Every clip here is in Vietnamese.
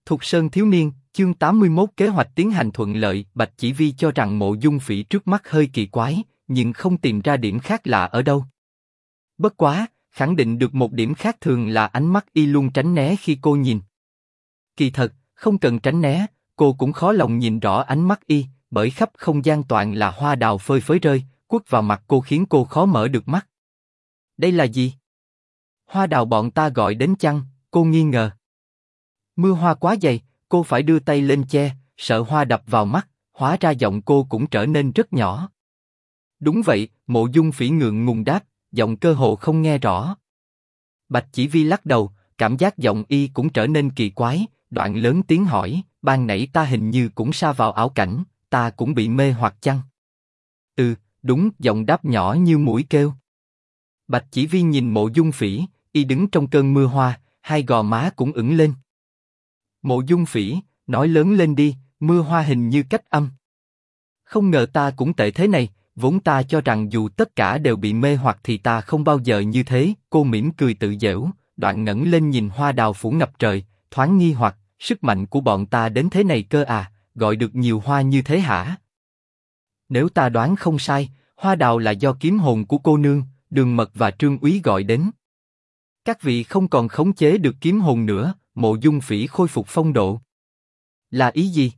Thục Sơn thiếu niên, chương 81 kế hoạch tiến hành thuận lợi. Bạch Chỉ Vi cho rằng Mộ Dung Phỉ trước mắt hơi kỳ quái, nhưng không tìm ra điểm khác lạ ở đâu. Bất quá, khẳng định được một điểm khác thường là ánh mắt y luôn tránh né khi cô nhìn. Kỳ thật, không cần tránh né, cô cũng khó lòng nhìn rõ ánh mắt y, bởi khắp không gian toàn là hoa đào phơi phới rơi, quất vào mặt cô khiến cô khó mở được mắt. Đây là gì? Hoa đào bọn ta gọi đến chăng? Cô nghi ngờ. Mưa hoa quá dày, cô phải đưa tay lên che, sợ hoa đập vào mắt, hóa ra giọng cô cũng trở nên rất nhỏ. Đúng vậy, Mộ Dung Phỉ ngượng ngùng đáp, giọng cơ hồ không nghe rõ. Bạch Chỉ Vi lắc đầu, cảm giác giọng y cũng trở nên kỳ quái, đoạn lớn tiếng hỏi, ban nãy ta hình như cũng sa vào ảo cảnh, ta cũng bị mê hoặc chăng? Đúng, giọng đáp nhỏ như muỗi kêu. Bạch Chỉ Vi nhìn Mộ Dung Phỉ, y đứng trong cơn mưa hoa, hai gò má cũng ửng lên. Mộ Dung Phỉ, nói lớn lên đi, mưa hoa hình như cách âm. Không ngờ ta cũng tệ thế này, vốn ta cho rằng dù tất cả đều bị mê hoặc thì ta không bao giờ như thế. Cô mỉm cười tự giễu, đoạn ngẩng lên nhìn hoa đào phủ ngập trời, thoáng nghi hoặc, sức mạnh của bọn ta đến thế này cơ à, gọi được nhiều hoa như thế hả? Nếu ta đoán không sai, hoa đào là do kiếm hồn của cô nương, Đường Mật và Trương Úy gọi đến. Các vị không còn khống chế được kiếm hồn nữa. Mộ Dung Phỉ khôi phục phong độ. Là ý gì?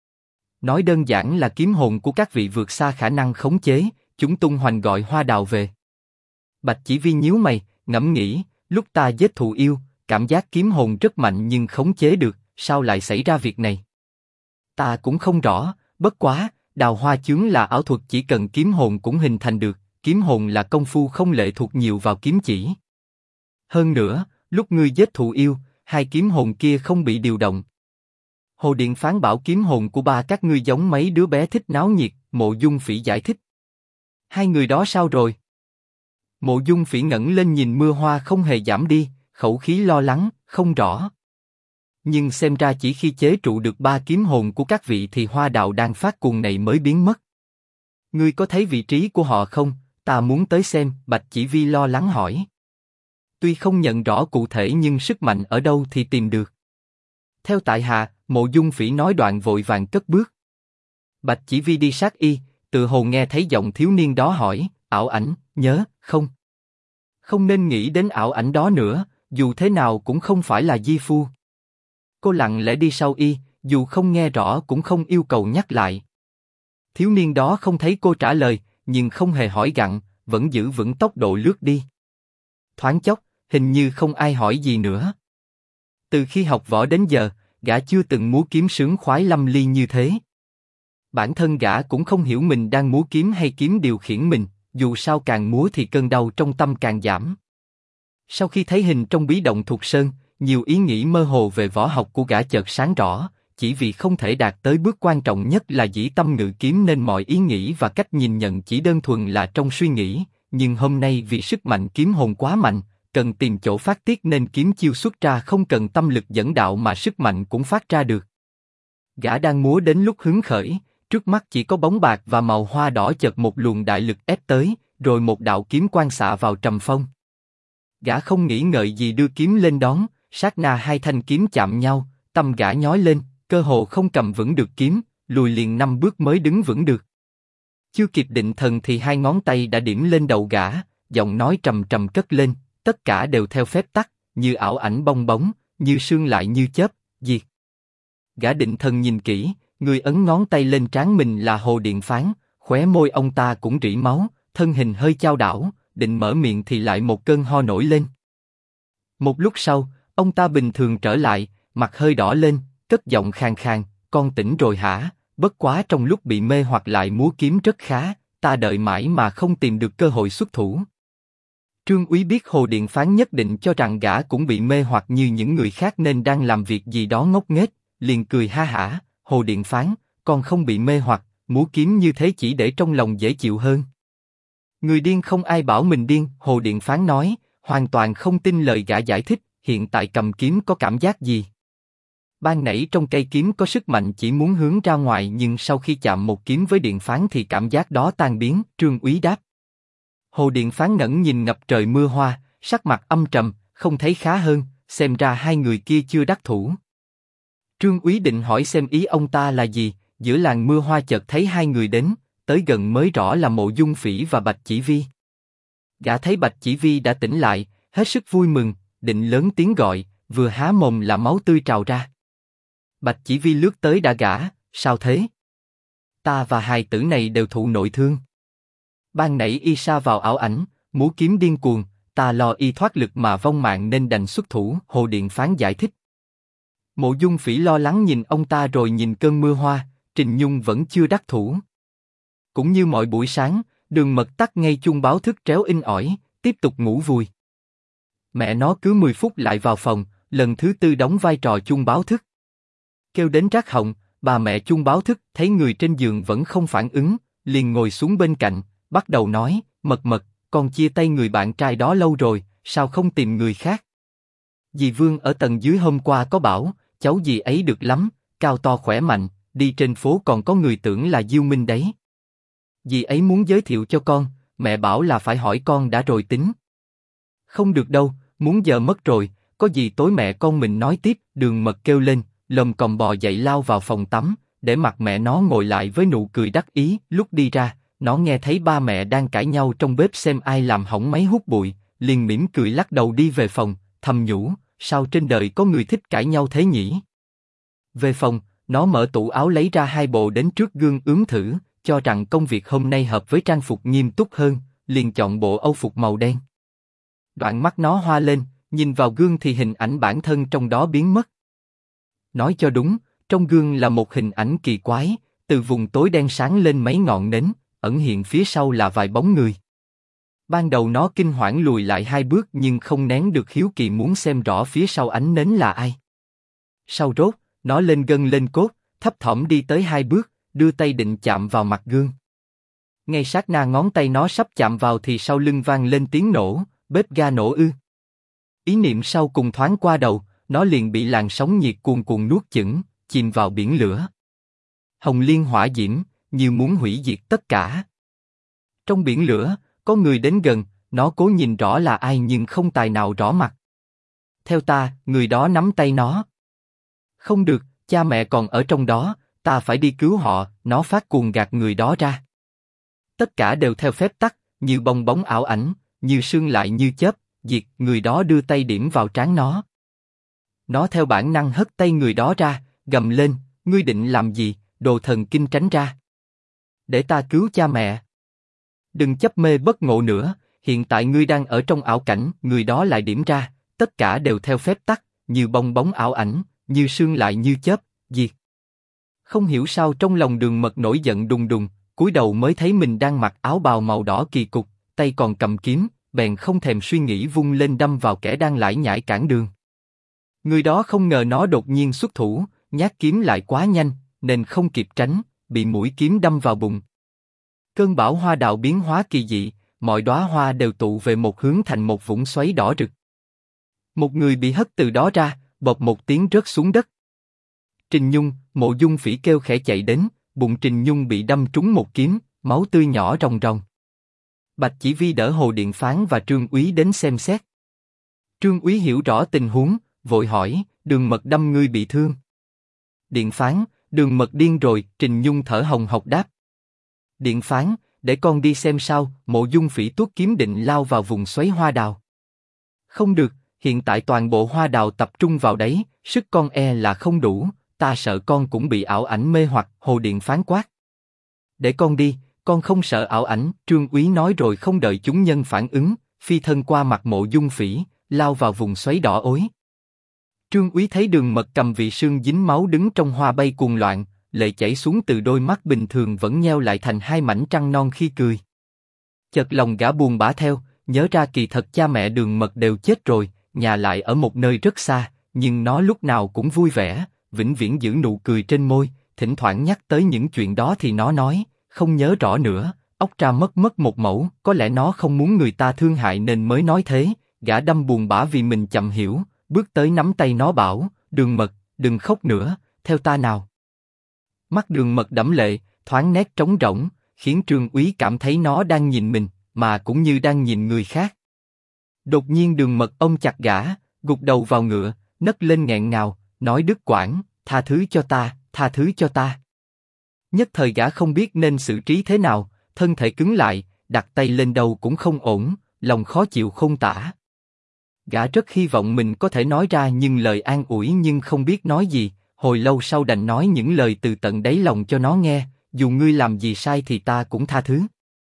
Nói đơn giản là kiếm hồn của các vị vượt xa khả năng khống chế, chúng tung hoành gọi hoa đào về. Bạch Chỉ Vi nhíu mày, ngẫm nghĩ, lúc ta giết thụ yêu, cảm giác kiếm hồn rất mạnh nhưng khống chế được, sao lại xảy ra việc này? Ta cũng không rõ, bất quá, đào hoa chướng là ảo thuật chỉ cần kiếm hồn cũng hình thành được, kiếm hồn là công phu không lệ thuộc nhiều vào kiếm chỉ. Hơn nữa, lúc ngươi giết thụ yêu, hai kiếm hồn kia không bị điều động. Hồ Điện Phán bảo kiếm hồn của ba các ngươi giống mấy đứa bé thích náo nhiệt, Mộ Dung Phỉ giải thích. Hai người đó sao rồi? Mộ Dung Phỉ ngẩng lên nhìn mưa hoa không hề giảm đi, khẩu khí lo lắng, không rõ. Nhưng xem ra chỉ khi chế trụ được ba kiếm hồn của các vị thì hoa đạo đang phát cuồng này mới biến mất. Ngươi có thấy vị trí của họ không? Ta muốn tới xem. Bạch Chỉ Vi lo lắng hỏi. Tuy không nhận rõ cụ thể nhưng sức mạnh ở đâu thì tìm được. Theo tại hạ, Mộ Dung Phỉ nói đoạn vội vàng cất bước. Bạch Chỉ Vi đi sát y, tự hồ nghe thấy giọng thiếu niên đó hỏi, ảo ảnh, nhớ, không? Không nên nghĩ đến ảo ảnh đó nữa, dù thế nào cũng không phải là di phu. Cô lặng lẽ đi sau y, dù không nghe rõ cũng không yêu cầu nhắc lại. Thiếu niên đó không thấy cô trả lời, nhưng không hề hỏi gặng, vẫn giữ vững tốc độ lướt đi. Thoáng chốc, hình như không ai hỏi gì nữa. Từ khi học võ đến giờ, gã chưa từng múa kiếm sướng khoái lâm ly như thế. Bản thân gã cũng không hiểu mình đang múa kiếm hay kiếm điều khiển mình, dù sao càng múa thì cơn đau trong tâm càng giảm. Sau khi thấy hình trong bí động Thục Sơn, nhiều ý nghĩ mơ hồ về võ học của gã chợt sáng rõ, chỉ vì không thể đạt tới bước quan trọng nhất là dĩ tâm ngự kiếm nên mọi ý nghĩ và cách nhìn nhận chỉ đơn thuần là trong suy nghĩ, nhưng hôm nay vì sức mạnh kiếm hồn quá mạnh, cần tìm chỗ phát tiết nên kiếm chiêu xuất ra không cần tâm lực dẫn đạo mà sức mạnh cũng phát ra được. Gã đang múa đến lúc hứng khởi, trước mắt chỉ có bóng bạc và màu hoa đỏ chợt một luồng đại lực ép tới, rồi một đạo kiếm quang xạ vào trầm phong. Gã không nghĩ ngợi gì đưa kiếm lên đón, sát na hai thanh kiếm chạm nhau, tâm gã nhói lên, cơ hồ không cầm vững được kiếm, lùi liền 5 bước mới đứng vững được. Chưa kịp định thần thì hai ngón tay đã điểm lên đầu gã, giọng nói trầm trầm cất lên, tất cả đều theo phép tắc, như ảo ảnh bong bóng, như sương lại như chớp, diệt. Gã định thần nhìn kỹ, người ấn ngón tay lên trán mình là Hồ Điện Phán, khóe môi ông ta cũng rỉ máu, thân hình hơi chao đảo, định mở miệng thì lại một cơn ho nổi lên. Một lúc sau, ông ta bình thường trở lại, mặt hơi đỏ lên, cất giọng khàn khàn, con tỉnh rồi hả? Bất quá trong lúc bị mê hoặc lại múa kiếm rất khá, ta đợi mãi mà không tìm được cơ hội xuất thủ. Trương Úy biết Hồ Điện Phán nhất định cho rằng gã cũng bị mê hoặc như những người khác nên đang làm việc gì đó ngốc nghếch, liền cười ha hả, Hồ Điện Phán, con không bị mê hoặc, múa kiếm như thế chỉ để trong lòng dễ chịu hơn. Người điên không ai bảo mình điên, Hồ Điện Phán nói, hoàn toàn không tin lời gã giải thích, hiện tại cầm kiếm có cảm giác gì? Ban nãy trong cây kiếm có sức mạnh chỉ muốn hướng ra ngoài nhưng sau khi chạm một kiếm với Điện Phán thì cảm giác đó tan biến, Trương Úy đáp. Hồ Điện Phán ngẩng nhìn ngập trời mưa hoa, sắc mặt âm trầm, không thấy khá hơn, xem ra hai người kia chưa đắc thủ. Trương Úy định hỏi xem ý ông ta là gì, giữa làn mưa hoa chợt thấy hai người đến, tới gần mới rõ là Mộ Dung Phỉ và Bạch Chỉ Vi. Gã thấy Bạch Chỉ Vi đã tỉnh lại, hết sức vui mừng, định lớn tiếng gọi, vừa há mồm là máu tươi trào ra. Bạch Chỉ Vi lướt tới đả gã, sao thế? Ta và hài tử này đều thụ nội thương. Ban nãy y sa vào ảo ảnh, múa kiếm điên cuồng, ta lo y thoát lực mà vong mạng nên đành xuất thủ. Hồ Điện Phán giải thích. Mộ Dung Phỉ lo lắng nhìn ông ta rồi nhìn cơn mưa hoa, Trình Nhung vẫn chưa đắc thủ. Cũng như mọi buổi sáng, Đường Mật tắt ngay chuông báo thức tréo inh ỏi, tiếp tục ngủ vùi. Mẹ nó cứ 10 phút lại vào phòng, lần thứ tư đóng vai trò chuông báo thức. Kêu đến rát họng, bà mẹ chuông báo thức thấy người trên giường vẫn không phản ứng, liền ngồi xuống bên cạnh, bắt đầu nói, Mật Mật, con chia tay người bạn trai đó lâu rồi, sao không tìm người khác? Dì Vương ở tầng dưới hôm qua có bảo, cháu dì ấy được lắm, cao to khỏe mạnh, đi trên phố còn có người tưởng là Diêu Minh đấy. Dì ấy muốn giới thiệu cho con, mẹ bảo là phải hỏi con đã rồi tính. Không được đâu, muốn giờ mất rồi, có gì tối mẹ con mình nói tiếp. Đường Mật kêu lên, lồm còm bò dậy lao vào phòng tắm, để mặt mẹ nó ngồi lại với nụ cười đắc ý. Lúc đi ra, nó nghe thấy ba mẹ đang cãi nhau trong bếp xem ai làm hỏng máy hút bụi, liền mỉm cười lắc đầu đi về phòng, thầm nhủ, sao trên đời có người thích cãi nhau thế nhỉ? Về phòng, nó mở tủ áo lấy ra 2 bộ đến trước gương ướm thử, cho rằng công việc hôm nay hợp với trang phục nghiêm túc hơn, liền chọn bộ âu phục màu đen. Đoạn mắt nó hoa lên, nhìn vào gương thì hình ảnh bản thân trong đó biến mất. Nói cho đúng, trong gương là một hình ảnh kỳ quái, từ vùng tối đen sáng lên mấy ngọn nến, ẩn hiện phía sau là vài bóng người. Ban đầu nó kinh hoảng lùi lại 2 bước nhưng không nén được hiếu kỳ muốn xem rõ phía sau ánh nến là ai. Sau rốt, nó lên gân lên cốt, thấp thỏm đi tới 2 bước, đưa tay định chạm vào mặt gương. Ngay sát na ngón tay nó sắp chạm vào thì sau lưng vang lên tiếng nổ, bếp ga nổ ư? Ý niệm sau cùng thoáng qua đầu, nó liền bị làn sóng nhiệt cuồn cuộn nuốt chửng, chìm vào biển lửa. Hồng liên hỏa diễm, như muốn hủy diệt tất cả. Trong biển lửa, có người đến gần, nó cố nhìn rõ là ai nhưng không tài nào rõ mặt. Theo ta, người đó nắm tay nó. Không được, cha mẹ còn ở trong đó, ta phải đi cứu họ. Nó phát cuồng gạt người đó ra. Tất cả đều theo phép tắc, như bong bóng ảo ảnh, như sương lại như chớp, diệt. Người đó đưa tay điểm vào trán nó. Nó theo bản năng hất tay người đó ra, gầm lên, ngươi định làm gì, đồ thần kinh tránh ra. Để ta cứu cha mẹ. Đừng chấp mê bất ngộ nữa, hiện tại ngươi đang ở trong ảo cảnh. Người đó lại điểm ra, tất cả đều theo phép tắc, như bong bóng ảo ảnh, như sương lại như chớp, diệt. Không hiểu sao trong lòng Đường Mật nổi giận đùng đùng, cúi đầu mới thấy mình đang mặc áo bào màu đỏ kỳ cục, tay còn cầm kiếm, bèn không thèm suy nghĩ vung lên đâm vào kẻ đang lải nhải cản đường. Người đó không ngờ nó đột nhiên xuất thủ, nhát kiếm lại quá nhanh, nên không kịp tránh, bị mũi kiếm đâm vào bụng. Cơn bão hoa đạo biến hóa kỳ dị, mọi đóa hoa đều tụ về một hướng thành một vũng xoáy đỏ rực. Một người bị hất từ đó ra, bộp một tiếng rớt xuống đất. Trình Nhung, Mộ Dung Phỉ kêu khẽ chạy đến, bụng Trình Nhung bị đâm trúng một kiếm, máu tươi nhỏ ròng ròng. Bạch Chỉ Vi đỡ Hồ Điện Phán và Trương Úy đến xem xét. Trương Úy hiểu rõ tình huống, vội hỏi, Đường Mật đâm ngươi bị thương. Điện Phán, Đường Mật điên rồi. Trình Nhung thở hồng hộc đáp. Điện Phán, để con đi xem sao. Mộ Dung Phỉ tuốt kiếm định lao vào vùng xoáy hoa đào. Không được, hiện tại toàn bộ hoa đào tập trung vào đấy, sức con e là không đủ, ta sợ con cũng bị ảo ảnh mê hoặc. Hồ Điện Phán quát. Để con đi, con không sợ ảo ảnh. Trương Úy nói rồi không đợi chúng nhân phản ứng, phi thân qua mặt Mộ Dung Phỉ, lao vào vùng xoáy đỏ ối. Trương Úy thấy Đường Mật cầm vị sương dính máu đứng trong hoa bay cuồng loạn, lệ chảy xuống từ đôi mắt bình thường vẫn nheo lại thành 2 mảnh trăng non khi cười. Chợt lòng gã buồn bã theo, nhớ ra kỳ thật cha mẹ Đường Mật đều chết rồi, nhà lại ở một nơi rất xa, nhưng nó lúc nào cũng vui vẻ, vĩnh viễn giữ nụ cười trên môi. Thỉnh thoảng nhắc tới những chuyện đó thì nó nói, không nhớ rõ nữa, óc ra mất một mẩu. Có lẽ nó không muốn người ta thương hại nên mới nói thế. Gã đâm buồn bã vì mình chậm hiểu, bước tới nắm tay nó bảo, Đường Mật, đừng khóc nữa, theo ta nào. Mắt Đường Mật đẫm lệ, thoáng nét trống rỗng, khiến Trương Úy cảm thấy nó đang nhìn mình, mà cũng như đang nhìn người khác. Đột nhiên Đường Mật ôm chặt gã, gục đầu vào ngựa, nấc lên nghẹn ngào, nói đứt quãng, tha thứ cho ta, tha thứ cho ta. Nhất thời gã không biết nên xử trí thế nào, thân thể cứng lại, đặt tay lên đầu cũng không ổn, lòng khó chịu không tả. Gã rất hy vọng mình có thể nói ra những lời an ủi nhưng không biết nói gì, hồi lâu sau đành nói những lời từ tận đáy lòng cho nó nghe, dù ngươi làm gì sai thì ta cũng tha thứ.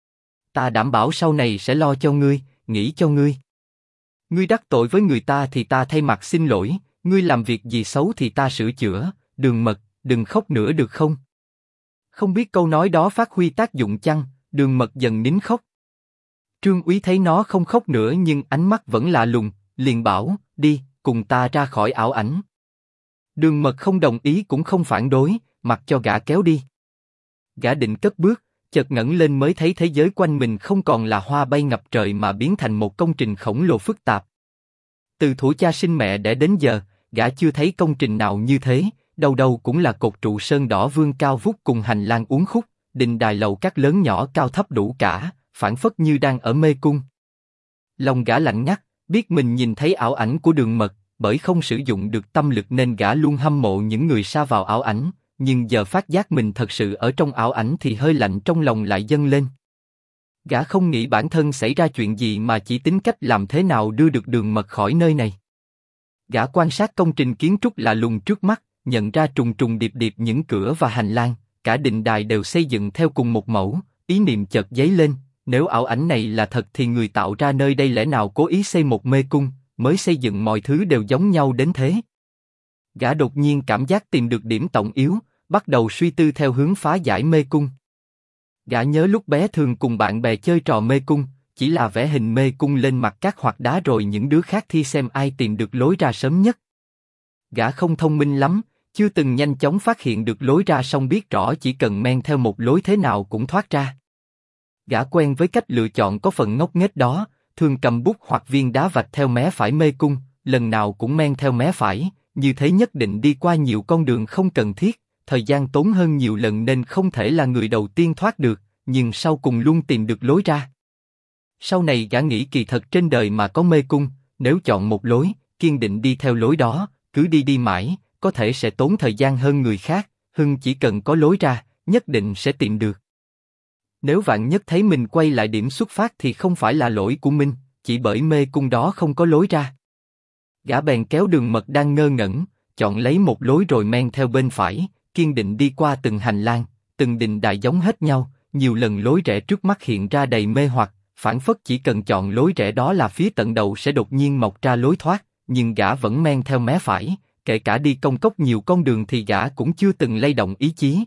Ta đảm bảo sau này sẽ lo cho ngươi, nghĩ cho ngươi. Ngươi đắc tội với người ta thì ta thay mặt xin lỗi, ngươi làm việc gì xấu thì ta sửa chữa, Đường Mật, đừng khóc nữa được không? Không biết câu nói đó phát huy tác dụng chăng, Đường Mật dần nín khóc. Trương Úy thấy nó không khóc nữa nhưng ánh mắt vẫn lạ lùng, liền bảo, đi, cùng ta ra khỏi ảo ảnh. Đường Mật không đồng ý cũng không phản đối, mặc cho gã kéo đi. Gã định cất bước, chợt ngẩng lên mới thấy thế giới quanh mình không còn là hoa bay ngập trời mà biến thành một công trình khổng lồ phức tạp. Từ thuở cha sinh mẹ đẻ đến giờ, gã chưa thấy công trình nào như thế, đầu đầu cũng là cột trụ sơn đỏ vươn cao vút cùng hành lang uốn khúc, đình đài lầu các lớn nhỏ cao thấp đủ cả, phảng phất như đang ở mê cung. Lòng gã lạnh ngắt, biết mình nhìn thấy ảo ảnh của Đường Mật, bởi không sử dụng được tâm lực nên gã luôn hâm mộ những người sa vào ảo ảnh, nhưng giờ phát giác mình thật sự ở trong ảo ảnh thì hơi lạnh trong lòng lại dâng lên. Gã không nghĩ bản thân xảy ra chuyện gì mà chỉ tính cách làm thế nào đưa được Đường Mật khỏi nơi này. Gã quan sát công trình kiến trúc lạ lùng trước mắt, nhận ra trùng trùng điệp điệp những cửa và hành lang, cả đình đài đều xây dựng theo cùng một mẫu, ý niệm chợt dấy lên, nếu ảo ảnh này là thật thì người tạo ra nơi đây lẽ nào cố ý xây một mê cung, mới xây dựng mọi thứ đều giống nhau đến thế. Gã đột nhiên cảm giác tìm được điểm tổng yếu, bắt đầu suy tư theo hướng phá giải mê cung. Gã nhớ lúc bé thường cùng bạn bè chơi trò mê cung, chỉ là vẽ hình mê cung lên mặt cát hoặc đá rồi những đứa khác thi xem ai tìm được lối ra sớm nhất. Gã không thông minh lắm, chưa từng nhanh chóng phát hiện được lối ra song biết rõ chỉ cần men theo một lối thế nào cũng thoát ra. Gã quen với cách lựa chọn có phần ngốc nghếch đó, thường cầm bút hoặc viên đá vạch theo mé phải mê cung, lần nào cũng men theo mé phải, như thế nhất định đi qua nhiều con đường không cần thiết, thời gian tốn hơn nhiều lần nên không thể là người đầu tiên thoát được, nhưng sau cùng luôn tìm được lối ra. Sau này gã nghĩ kỳ thật trên đời mà có mê cung, nếu chọn một lối, kiên định đi theo lối đó, cứ đi mãi, có thể sẽ tốn thời gian hơn người khác, chỉ cần có lối ra, nhất định sẽ tìm được. Nếu vạn nhất thấy mình quay lại điểm xuất phát thì không phải là lỗi của mình, chỉ bởi mê cung đó không có lối ra. Gã bèn kéo Đường Mật đang ngơ ngẩn, chọn lấy một lối rồi men theo bên phải, kiên định đi qua từng hành lang, từng đình đài giống hết nhau, nhiều lần lối rẽ trước mắt hiện ra đầy mê hoặc, phảng phất chỉ cần chọn lối rẽ đó là phía tận đầu sẽ đột nhiên mọc ra lối thoát, nhưng gã vẫn men theo mé phải, kể cả đi công cốc nhiều con đường thì gã cũng chưa từng lay động ý chí.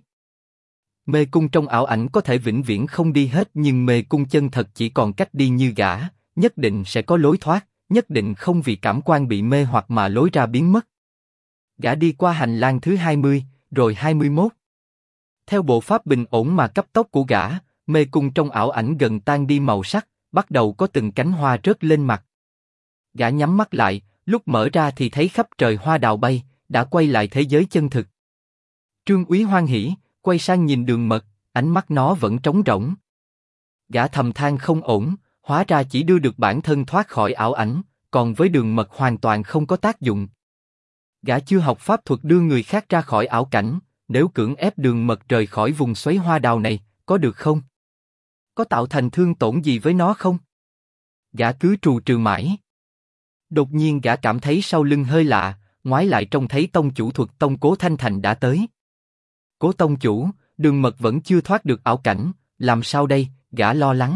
Mê cung trong ảo ảnh có thể vĩnh viễn không đi hết nhưng mê cung chân thật chỉ còn cách đi như gã, nhất định sẽ có lối thoát, nhất định không vì cảm quan bị mê hoặc mà lối ra biến mất. Gã đi qua hành lang thứ 20, rồi 21. Theo bộ pháp bình ổn mà cấp tốc của gã, mê cung trong ảo ảnh gần tan đi màu sắc, bắt đầu có từng cánh hoa rớt lên mặt. Gã nhắm mắt lại, lúc mở ra thì thấy khắp trời hoa đào bay, đã quay lại thế giới chân thực. Trương Úy hoan hỉ, quay sang nhìn Đường Mật, ánh mắt nó vẫn trống rỗng. Gã thầm than không ổn, hóa ra chỉ đưa được bản thân thoát khỏi ảo ảnh, còn với Đường Mật hoàn toàn không có tác dụng. Gã chưa học pháp thuật đưa người khác ra khỏi ảo cảnh, nếu cưỡng ép Đường Mật rời khỏi vùng xoáy hoa đào này, có được không? Có tạo thành thương tổn gì với nó không? Gã cứ trù trừ mãi. Đột nhiên gã cảm thấy sau lưng hơi lạ, ngoái lại trông thấy tông chủ thuật tông Cố Thanh Thành đã tới. Cố tông chủ, Đường Mật vẫn chưa thoát được ảo cảnh, làm sao đây? Gã lo lắng.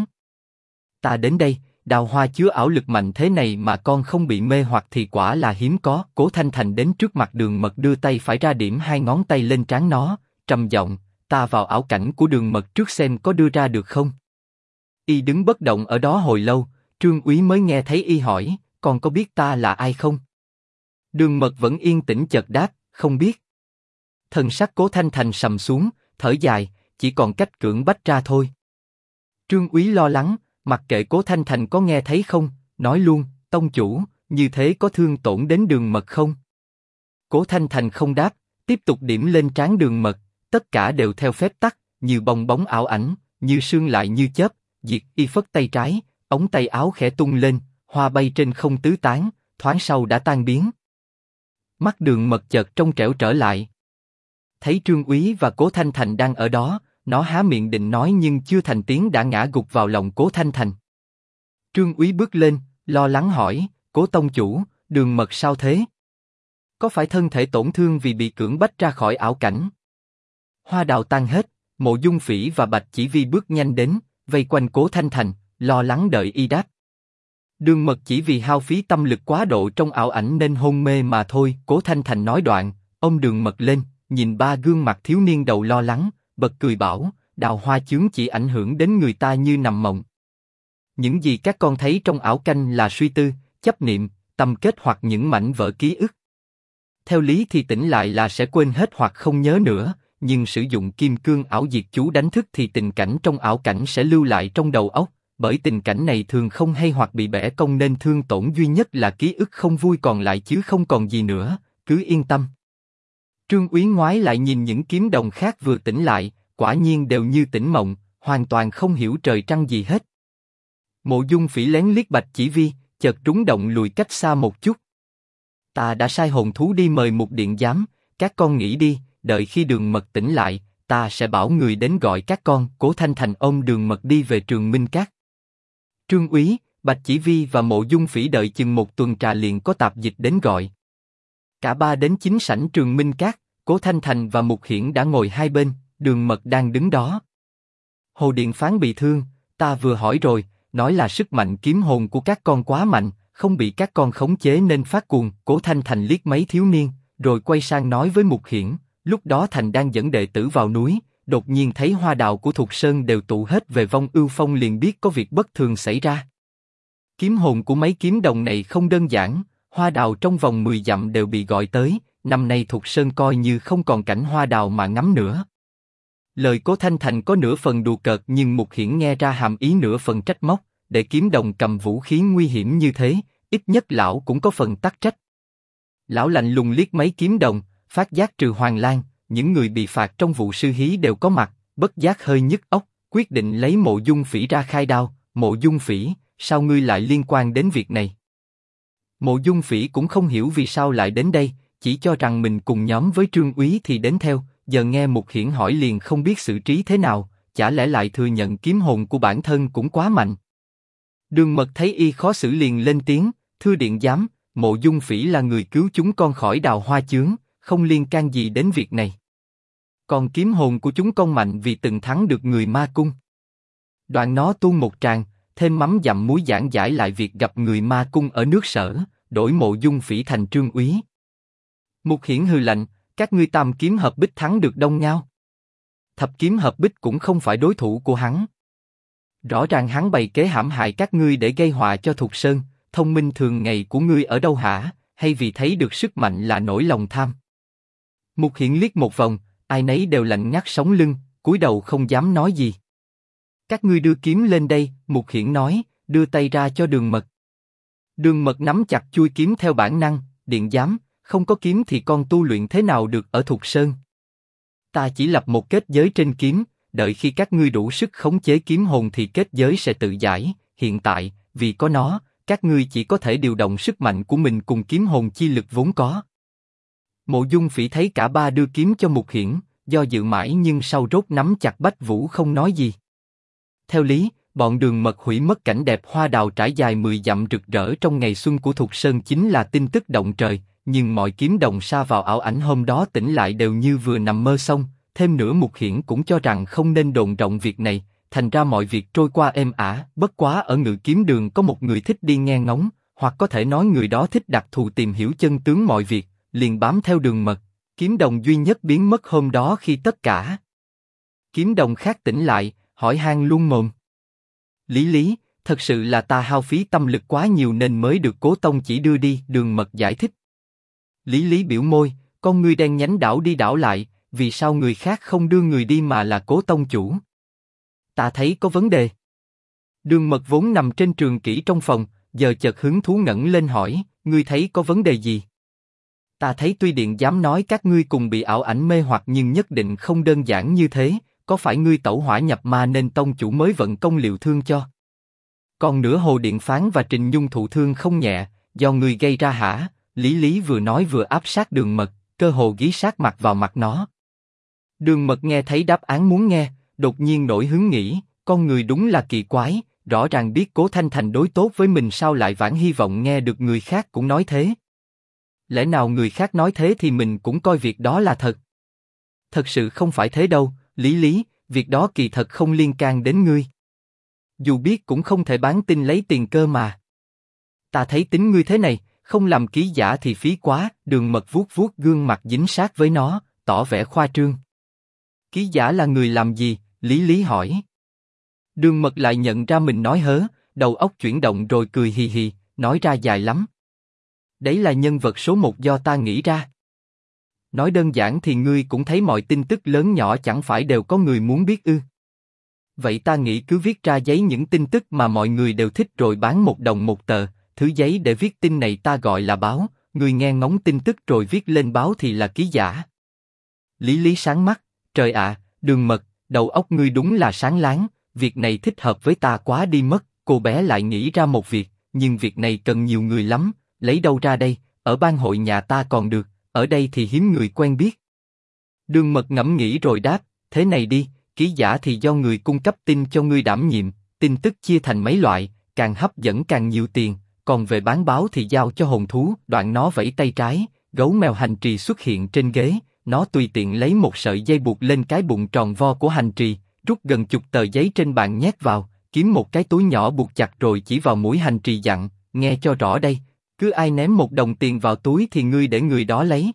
Ta đến đây, đào hoa chứa ảo lực mạnh thế này mà con không bị mê hoặc thì quả là hiếm có. Cố Thanh Thành đến trước mặt Đường Mật đưa tay phải ra điểm 2 ngón tay lên trán nó, trầm giọng, ta vào ảo cảnh của Đường Mật trước xem có đưa ra được không. Y đứng bất động ở đó hồi lâu, Trương Úy mới nghe thấy y hỏi, con có biết ta là ai không? Đường Mật vẫn yên tĩnh chợt đáp, không biết. Thần sắc Cố Thanh Thành sầm xuống, thở dài, chỉ còn cách cưỡng bách ra thôi. Trương Úy lo lắng, mặc kệ Cố Thanh Thành có nghe thấy không, nói luôn, tông chủ, như thế có thương tổn đến Đường Mật không? Cố Thanh Thành không đáp, tiếp tục điểm lên trán Đường Mật, tất cả đều theo phép tắc, như bong bóng ảo ảnh, như sương lại như chớp, diệt y phất tay trái, ống tay áo khẽ tung lên, hoa bay trên không tứ tán, thoáng sau đã tan biến. Mắt Đường Mật chợt trong trẻo trở lại. thấy Trương Úy và Cố Thanh Thành đang ở đó, nó há miệng định nói nhưng chưa thành tiếng đã ngã gục vào lòng Cố Thanh Thành. Trương Úy bước lên, lo lắng hỏi, Cố tông chủ, Đường Mật sao thế? Có phải thân thể tổn thương vì bị cưỡng bách ra khỏi ảo cảnh? Hoa đào tan hết, Mộ Dung Phỉ và Bạch Chỉ Vi bước nhanh đến, vây quanh Cố Thanh Thành, lo lắng đợi y đáp. Đường Mật chỉ vì hao phí tâm lực quá độ trong ảo ảnh nên hôn mê mà thôi. Cố Thanh Thành nói đoạn, ôm Đường Mật lên, nhìn ba gương mặt thiếu niên đầu lo lắng, bật cười bảo, đào hoa chướng chỉ ảnh hưởng đến người ta như nằm mộng. Những gì các con thấy trong ảo canh là suy tư, chấp niệm, tâm kết hoặc những mảnh vỡ ký ức. Theo lý thì tỉnh lại là sẽ quên hết hoặc không nhớ nữa, nhưng sử dụng kim cương ảo diệt chú đánh thức thì tình cảnh trong ảo cảnh sẽ lưu lại trong đầu óc. Bởi tình cảnh này thường không hay hoặc bị bẻ cong nên thương tổn duy nhất là ký ức không vui còn lại chứ không còn gì nữa, cứ yên tâm. Trương Úy ngoái lại nhìn những kiếm đồng khác vừa tỉnh lại, quả nhiên đều như tỉnh mộng, hoàn toàn không hiểu trời trăng gì hết. Mộ Dung Phỉ lén liếc Bạch Chỉ Vi, chợt trúng động lùi cách xa một chút. Ta đã sai hồn thú đi mời một điện giám, các con nghĩ đi, đợi khi Đường Mật tỉnh lại, ta sẽ bảo người đến gọi các con. Cố Thanh Thành ôm Đường Mật đi về Trường Minh Các. Trương Úy, Bạch Chỉ Vi và Mộ Dung Phỉ đợi chừng một tuần trà liền có tạp dịch đến gọi. Cả ba đến chính sảnh Trường Minh Các, Cố Thanh Thành và Mục Hiển đã ngồi hai bên, Đường Mật đang đứng đó. Hồ Điện Phán bị thương, ta vừa hỏi rồi, nói là sức mạnh kiếm hồn của các con quá mạnh, không bị các con khống chế nên phát cuồng. Cố Thanh Thành liếc mấy thiếu niên, rồi quay sang nói với Mục Hiển, lúc đó Thành đang dẫn đệ tử vào núi, đột nhiên thấy hoa đào của Thục Sơn đều tụ hết về Vong Ưu Phong liền biết có việc bất thường xảy ra. Kiếm hồn của mấy kiếm đồng này không đơn giản, hoa đào trong vòng 10 dặm đều bị gọi tới, năm nay Thục Sơn coi như không còn cảnh hoa đào mà ngắm nữa. Lời Cố Thanh Thành có nửa phần đùa cợt nhưng Mục Hiển nghe ra hàm ý nửa phần trách móc, để kiếm đồng cầm vũ khí nguy hiểm như thế, ít nhất lão cũng có phần tắc trách. Lão lạnh lùng liếc mấy kiếm đồng, phát giác trừ Hoàng Lan, những người bị phạt trong vụ sư hí đều có mặt, bất giác hơi nhức óc, quyết định lấy Mộ Dung Phỉ ra khai đao. Mộ Dung Phỉ, sao ngươi lại liên quan đến việc này? Mộ Dung Phỉ cũng không hiểu vì sao lại đến đây, chỉ cho rằng mình cùng nhóm với Trương Úy thì đến theo, giờ nghe Mục Hiển hỏi liền không biết xử trí thế nào, chả lẽ lại thừa nhận kiếm hồn của bản thân cũng quá mạnh. Đường Mật thấy y khó xử liền lên tiếng, thưa điện giám, Mộ Dung Phỉ là người cứu chúng con khỏi đào hoa chướng, không liên can gì đến việc này. Còn kiếm hồn của chúng con mạnh vì từng thắng được người ma cung. Đoạn nó tuôn một tràng, thêm mắm dặm muối giảng giải lại việc gặp người ma cung ở nước Sở, đổi Mộ Dung Phỉ thành Trương Úy. Mục Hiển hừ lạnh, các ngươi tam kiếm hợp bích thắng được Đông Ngao. Thập kiếm hợp bích cũng không phải đối thủ của hắn. Rõ ràng hắn bày kế hãm hại các ngươi để gây họa cho Thục Sơn, thông minh thường ngày của ngươi ở đâu hả, hay vì thấy được sức mạnh là nổi lòng tham? Mục Hiển liếc một vòng, ai nấy đều lạnh ngắt sống lưng, cúi đầu không dám nói gì. Các ngươi đưa kiếm lên đây, Mục Hiển nói, đưa tay ra cho Đường Mật. Đường Mật nắm chặt chuôi kiếm theo bản năng, điện giám, không có kiếm thì con tu luyện thế nào được ở Thục Sơn? Ta chỉ lập một kết giới trên kiếm, đợi khi các ngươi đủ sức khống chế kiếm hồn thì kết giới sẽ tự giải. Hiện tại, vì có nó, các ngươi chỉ có thể điều động sức mạnh của mình cùng kiếm hồn chi lực vốn có. Mộ Dung Phỉ thấy cả ba đưa kiếm cho Mục Hiển, do dự mãi nhưng sau rốt nắm chặt Bách Vũ không nói gì. Theo lý, bọn Đường Mật hủy mất cảnh đẹp hoa đào trải dài 10 dặm rực rỡ trong ngày xuân của Thục Sơn chính là tin tức động trời, nhưng mọi kiếm đồng sa vào ảo ảnh hôm đó tỉnh lại đều như vừa nằm mơ xong. Thêm nữa Mục Hiển cũng cho rằng không nên đồn rộng việc này, thành ra mọi việc trôi qua êm ả. Bất quá ở Ngự Kiếm Đường có một người thích đi nghe ngóng, hoặc có thể nói người đó thích đặc thù tìm hiểu chân tướng mọi việc, liền bám theo Đường Mật. Kiếm đồng duy nhất biến mất hôm đó khi tất cả kiếm đồng khác tỉnh lại, hỏi han luôn mồm. Lý, thật sự là ta hao phí tâm lực quá nhiều nên mới được Cố tông chỉ đưa đi. Đường Mật giải thích. Lý biểu môi, con ngươi đen nhánh đảo đi đảo lại, vì sao người khác không đưa người đi mà là Cố tông chủ? Ta thấy có vấn đề. Đường Mật vốn nằm trên trường kỷ trong phòng, giờ chợt hứng thú ngẩng lên hỏi, ngươi thấy có vấn đề gì? Ta thấy tuy điện giám nói các ngươi cùng bị ảo ảnh mê hoặc nhưng nhất định không đơn giản như thế, có phải ngươi tẩu hỏa nhập ma nên tông chủ mới vận công liệu thương cho? Còn nữa Hồ Điện Phán và Trình Nhung thụ thương không nhẹ, do ngươi gây ra hả? Lý vừa nói vừa áp sát Đường Mật, cơ hồ ghi sát mặt vào mặt nó. Đường Mật nghe thấy đáp án muốn nghe, đột nhiên nổi hứng nghĩ, con người đúng là kỳ quái, rõ ràng biết Cố Thanh Thành đối tốt với mình sao lại vãn hy vọng nghe được người khác cũng nói thế. Lẽ nào người khác nói thế thì mình cũng coi việc đó là thật? Thật sự không phải thế đâu, Lý Lý, việc đó kỳ thật không liên can đến ngươi. Dù biết cũng không thể bán tin lấy tiền cơ mà. Ta thấy tính ngươi thế này, không làm ký giả thì phí quá. Đường Mật vuốt vuốt gương mặt dính sát với nó, tỏ vẻ khoa trương. Ký giả là người làm gì? Lý Lý hỏi. Đường Mật lại nhận ra mình nói hớ, đầu óc chuyển động rồi cười hì hì, nói ra dài lắm. Đấy là nhân vật số một do ta nghĩ ra. Nói đơn giản thì ngươi cũng thấy mọi tin tức lớn nhỏ chẳng phải đều có người muốn biết ư? Vậy ta nghĩ cứ viết ra giấy những tin tức mà mọi người đều thích rồi bán $1 một tờ. Thứ giấy để viết tin này ta gọi là báo, người nghe ngóng tin tức rồi viết lên báo thì là ký giả. Lý Lý sáng mắt, trời ạ, Đường Mật, đầu óc ngươi đúng là sáng láng, việc này thích hợp với ta quá đi mất. Cô bé lại nghĩ ra một việc, nhưng việc này cần nhiều người lắm, lấy đâu ra đây? Ở ban hội nhà ta còn được, ở đây thì hiếm người quen biết. Đường Mật ngẫm nghĩ rồi đáp, thế này đi, ký giả thì do người cung cấp tin cho ngươi đảm nhiệm, tin tức chia thành mấy loại, càng hấp dẫn càng nhiều tiền. Còn về bán báo thì giao cho hồn thú. Đoạn nó vẫy tay trái, gấu mèo hành trì xuất hiện trên ghế, nó tùy tiện lấy một sợi dây buộc lên cái bụng tròn vo của hành trì, rút gần chục tờ giấy trên bàn nhét vào, kiếm một cái túi nhỏ buộc chặt rồi chỉ vào mũi hành trì dặn, nghe cho rõ đây, cứ ai ném $1 tiền vào túi thì ngươi để người đó lấy.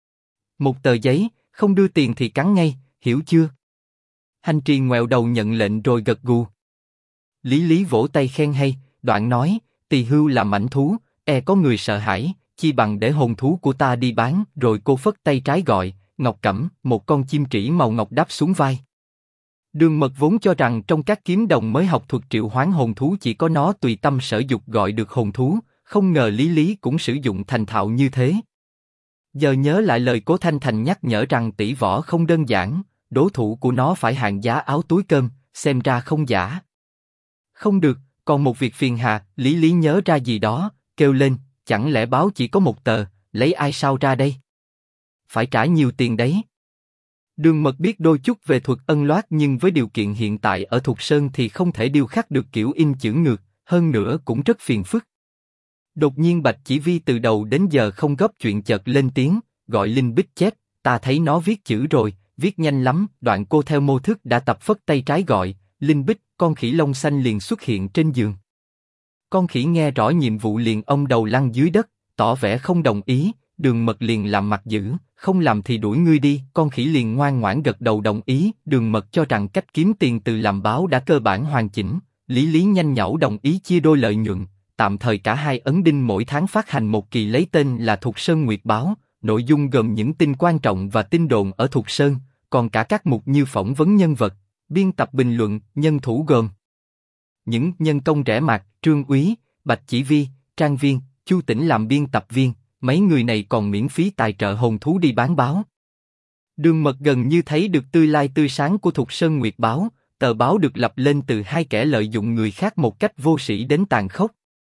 Một tờ giấy, không đưa tiền thì cắn ngay, hiểu chưa? Hành trì ngoẹo đầu nhận lệnh rồi gật gù. Lý Lý vỗ tay khen hay, đoạn nói, tỳ hưu là mãnh thú, có người sợ hãi, chi bằng để hồn thú của ta đi bán. Rồi cô phất tay trái gọi, Ngọc Cẩm, một con chim trĩ màu ngọc đáp xuống vai. Đường Mật vốn cho rằng trong các kiếm đồng mới học thuật triệu hoán hồn thú chỉ có nó tùy tâm sở dục gọi được hồn thú, không ngờ Lý Lý cũng sử dụng thành thạo như thế. Giờ nhớ lại lời Cố Thanh Thành nhắc nhở rằng tỷ võ không đơn giản, đối thủ của nó phải hạng giá áo túi cơm, xem ra không giả. Không được, còn một việc phiền hà. Lý Lý nhớ ra gì đó, kêu lên, chẳng lẽ báo chỉ có một tờ, lấy ai sao ra đây? Phải trả nhiều tiền đấy. Đường Mật biết đôi chút về thuật ân loát nhưng với điều kiện hiện tại ở Thục Sơn thì không thể điêu khắc được kiểu in chữ ngược, hơn nữa cũng rất phiền phức. Đột nhiên Bạch Chỉ Vi từ đầu đến giờ không góp chuyện chợt lên tiếng, gọi Linh Bích chép, ta thấy nó viết chữ rồi, viết nhanh lắm. Đoạn cô theo mô thức đã tập phất tay trái gọi, Linh Bích, con khỉ lông xanh liền xuất hiện trên giường. Con khỉ nghe rõ nhiệm vụ liền ông đầu lăn dưới đất, tỏ vẻ không đồng ý. Đường Mật liền làm mặt dữ, không làm thì đuổi ngươi đi. Con khỉ liền ngoan ngoãn gật đầu đồng ý. Đường Mật cho rằng cách kiếm tiền từ làm báo đã cơ bản hoàn chỉnh. Lý Lý nhanh nhảu đồng ý chia đôi lợi nhuận. Tạm thời cả hai ấn đinh mỗi tháng phát hành một kỳ lấy tên là Thục Sơn Nguyệt Báo, nội dung gồm những tin quan trọng và tin đồn ở Thục Sơn, còn cả các mục như phỏng vấn nhân vật, biên tập bình luận. Nhân thủ gồm những nhân công rẻ mạt, Trương Úy, Bạch Chỉ Vi, Trang Viên, Chu Tĩnh làm biên tập viên. Mấy người này còn miễn phí tài trợ hồn thú đi bán báo. Đường Mật gần như thấy được tương lai tươi sáng của Thục Sơn Nguyệt Báo. Tờ báo được lập lên từ hai kẻ lợi dụng người khác một cách vô sĩ đến tàn khốc.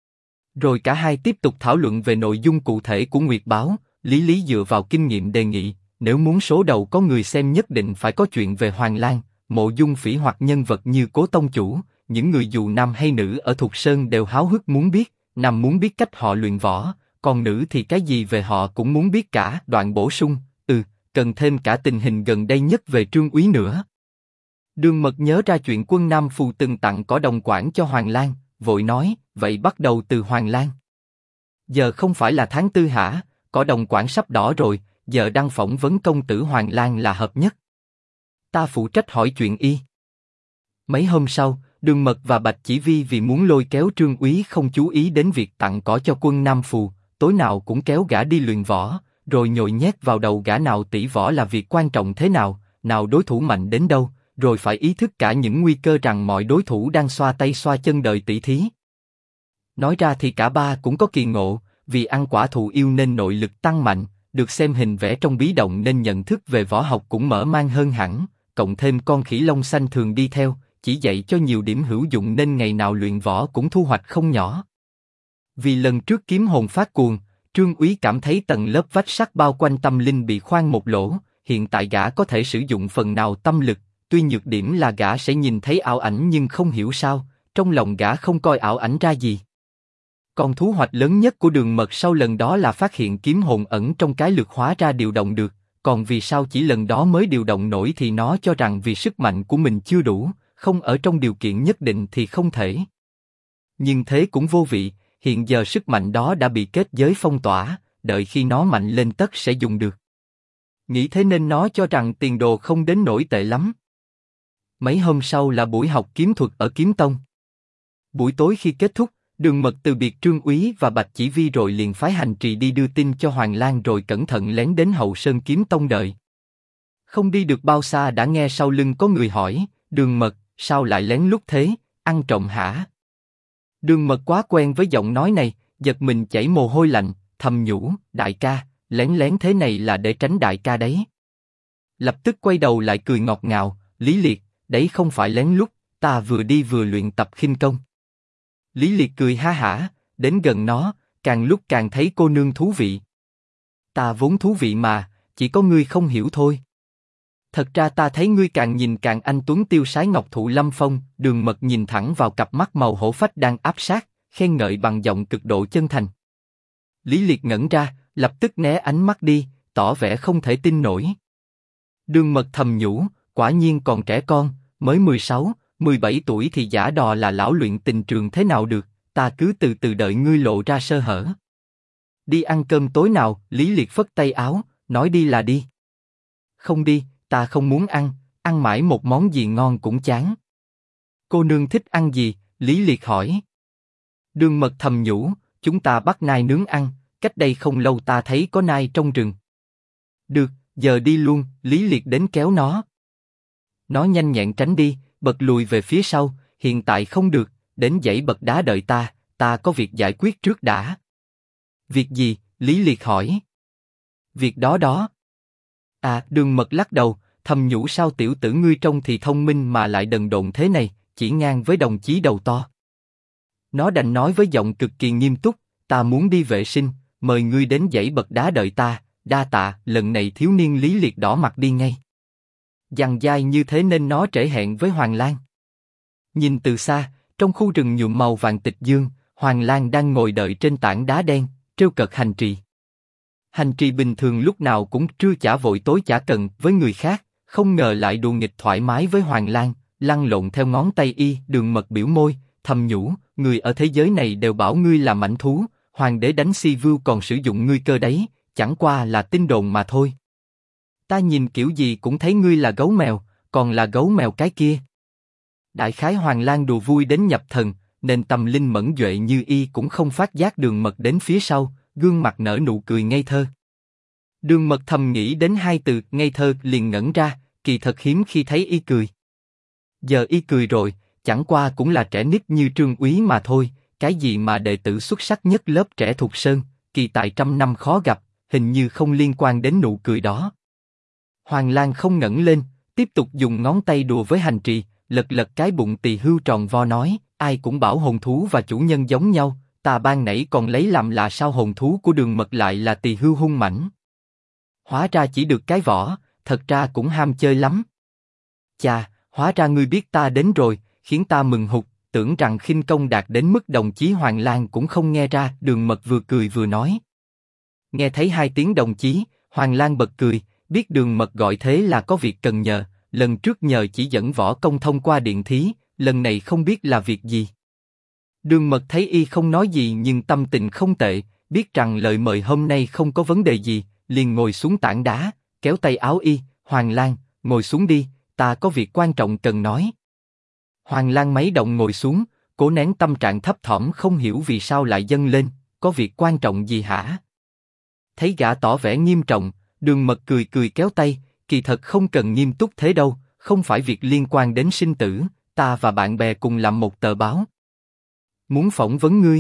Rồi cả hai tiếp tục thảo luận về nội dung cụ thể của Nguyệt Báo. Lý Lý dựa vào kinh nghiệm đề nghị, nếu muốn số đầu có người xem nhất định phải có chuyện về Hoàng Lang, Mộ Dung Phỉ hoặc nhân vật như Cố Tông Chủ. Những người dù nam hay nữ ở Thục Sơn đều háo hức muốn biết, nam muốn biết cách họ luyện võ, còn nữ thì cái gì về họ cũng muốn biết cả. Đoạn bổ sung, cần thêm cả tình hình gần đây nhất về Trương Úy nữa. Đường Mật nhớ ra chuyện Quân Nam Phù từng tặng cỏ đồng quản cho Hoàng Lang, vội nói, vậy bắt đầu từ Hoàng Lang. Giờ không phải là tháng 4 hả? Cỏ đồng quản sắp đỏ rồi, giờ đăng phỏng vấn công tử Hoàng Lang là hợp nhất. Ta phụ trách hỏi chuyện y. Mấy hôm sau, Đường Mật và Bạch Chỉ Vi vì muốn lôi kéo Trương Úy không chú ý đến việc tặng cỏ cho Quân Nam Phù, tối nào cũng kéo gã đi luyện võ, rồi nhồi nhét vào đầu gã nào tỷ võ là việc quan trọng thế nào, nào đối thủ mạnh đến đâu, rồi phải ý thức cả những nguy cơ rằng mọi đối thủ đang xoa tay xoa chân đợi tỷ thí. Nói ra thì cả ba cũng có kỳ ngộ, vì ăn quả thụ yêu nên nội lực tăng mạnh, được xem hình vẽ trong bí động nên nhận thức về võ học cũng mở mang hơn hẳn, cộng thêm con khỉ lông xanh thường đi theo, chỉ dạy cho nhiều điểm hữu dụng nên ngày nào luyện võ cũng thu hoạch không nhỏ. Vì lần trước kiếm hồn phát cuồng, Trương Úy cảm thấy tầng lớp vách sắt bao quanh tâm linh bị khoan một lỗ, hiện tại gã có thể sử dụng phần nào tâm lực, tuy nhược điểm là gã sẽ nhìn thấy ảo ảnh nhưng không hiểu sao, trong lòng gã không coi ảo ảnh ra gì. Còn thu hoạch lớn nhất của Đường Mật sau lần đó là phát hiện kiếm hồn ẩn trong cái lược hóa ra điều động được, còn vì sao chỉ lần đó mới điều động nổi thì nó cho rằng vì sức mạnh của mình chưa đủ, không ở trong điều kiện nhất định thì không thể. Nhưng thế cũng vô vị, hiện giờ sức mạnh đó đã bị kết giới phong tỏa, đợi khi nó mạnh lên tất sẽ dùng được. Nghĩ thế nên nó cho rằng tiền đồ không đến nỗi tệ lắm. Mấy hôm sau là buổi học kiếm thuật ở Kiếm Tông. Buổi tối khi kết thúc, Đường Mật từ biệt Trương Úy và Bạch Chỉ Vi rồi liền phái hành trì đi đưa tin cho Hoàng Lang rồi cẩn thận lén đến Hậu Sơn Kiếm Tông đợi. Không đi được bao xa đã nghe sau lưng có người hỏi, Đường Mật, sao lại lén lút thế, ăn trộm hả? Đường Mật quá quen với giọng nói này, giật mình chảy mồ hôi lạnh, thầm nhủ, đại ca, lén lén thế này là để tránh đại ca đấy. Lập tức quay đầu lại cười ngọt ngào, Lý Liệt, đấy không phải lén lút, ta vừa đi vừa luyện tập khinh công. Lý Liệt cười ha hả, đến gần nó, càng lúc càng thấy cô nương thú vị. Ta vốn thú vị mà, chỉ có ngươi không hiểu thôi. Thật ra ta thấy ngươi càng nhìn càng anh tuấn tiêu sái ngọc thụ lâm phong. Đường Mật nhìn thẳng vào cặp mắt màu hổ phách đang áp sát, khen ngợi bằng giọng cực độ chân thành. Lý Liệt ngẩn ra, lập tức né ánh mắt đi, tỏ vẻ không thể tin nổi. Đường Mật thầm nhủ, quả nhiên còn trẻ con, mới 16, 17 tuổi thì giả đò là lão luyện tình trường thế nào được, ta cứ từ từ đợi ngươi lộ ra sơ hở. Đi ăn cơm tối nào? Lý Liệt phất tay áo, nói đi là đi. Không đi, ta không muốn ăn, ăn mãi một món gì ngon cũng chán. Cô nương thích ăn gì? Lý Liệt hỏi. Đường Mật thầm nhủ, chúng ta bắt nai nướng ăn, cách đây không lâu ta thấy có nai trong rừng. Được, giờ đi luôn. Lý Liệt đến kéo nó. Nó nhanh nhẹn tránh đi, bật lùi về phía sau, hiện tại không được, đến dãy bậc đá đợi ta có việc giải quyết trước đã. Việc gì? Lý Liệt hỏi. Việc đó đó. À, Đường Mật lắc đầu, thầm nhủ sao tiểu tử ngươi trông thì thông minh mà lại đần độn thế này, chỉ ngang với đồng chí đầu to. Nó đành nói với giọng cực kỳ nghiêm túc, ta muốn đi vệ sinh, mời ngươi đến dãy bậc đá đợi ta, đa tạ. Lần này thiếu niên Lý Liệt đỏ mặt đi ngay. Dằng dai như thế nên nó trễ hẹn với Hoàng Lang. Nhìn từ xa, trong khu rừng nhuộm màu vàng tịch dương, Hoàng Lang đang ngồi đợi trên tảng đá đen, trêu cợt hành trì. Hành trì bình thường lúc nào cũng trưa chả vội tối chả cần với người khác, không ngờ lại đùa nghịch thoải mái với Hoàng Lang, lăn lộn theo ngón tay y. Đường Mật biểu môi, thầm nhủ, người ở thế giới này đều bảo ngươi là mãnh thú, hoàng đế đánh Si Vưu còn sử dụng ngươi cơ đấy, chẳng qua là tin đồn mà thôi. Ta nhìn kiểu gì cũng thấy ngươi là gấu mèo, còn là gấu mèo cái kia. Đại khái Hoàng Lang đùa vui đến nhập thần, nên tâm linh mẫn duệ như y cũng không phát giác Đường Mật đến phía sau, gương mặt nở nụ cười ngây thơ. Đường Mật thầm nghĩ đến hai từ ngây thơ liền ngẩn ra, kỳ thật hiếm khi thấy y cười. Giờ y cười rồi, chẳng qua cũng là trẻ nít như Trương Úy mà thôi, cái gì mà đệ tử xuất sắc nhất lớp trẻ Thục Sơn, kỳ tài trăm năm khó gặp, hình như không liên quan đến nụ cười đó. Hoàng Lang không ngẩng lên, tiếp tục dùng ngón tay đùa với hành trì, lật lật cái bụng tỳ hưu tròn vo nói, ai cũng bảo hồn thú và chủ nhân giống nhau, ta ban nãy còn lấy làm là sao hồn thú của Đường Mật lại là tỳ hưu hung mãnh. Hóa ra chỉ được cái vỏ, thật ra cũng ham chơi lắm. Chà, hóa ra ngươi biết ta đến rồi, khiến ta mừng hụt, tưởng rằng khinh công đạt đến mức đồng chí Hoàng Lang cũng không nghe ra. Đường Mật vừa cười vừa nói. Nghe thấy hai tiếng đồng chí, Hoàng Lang bật cười, biết Đường Mật gọi thế là có việc cần nhờ, lần trước nhờ chỉ dẫn võ công thông qua điện thí, lần này không biết là việc gì. Đường Mật thấy y không nói gì nhưng tâm tình không tệ, biết rằng lời mời hôm nay không có vấn đề gì, liền ngồi xuống tảng đá, kéo tay áo y, Hoàng Lang, ngồi xuống đi, ta có việc quan trọng cần nói. Hoàng Lang mấy động ngồi xuống, cố nén tâm trạng thấp thỏm không hiểu vì sao lại dâng lên, có việc quan trọng gì hả? Thấy gã tỏ vẻ nghiêm trọng, Đường Mật cười cười kéo tay, kỳ thật không cần nghiêm túc thế đâu, không phải việc liên quan đến sinh tử, ta và bạn bè cùng làm một tờ báo. Muốn phỏng vấn ngươi.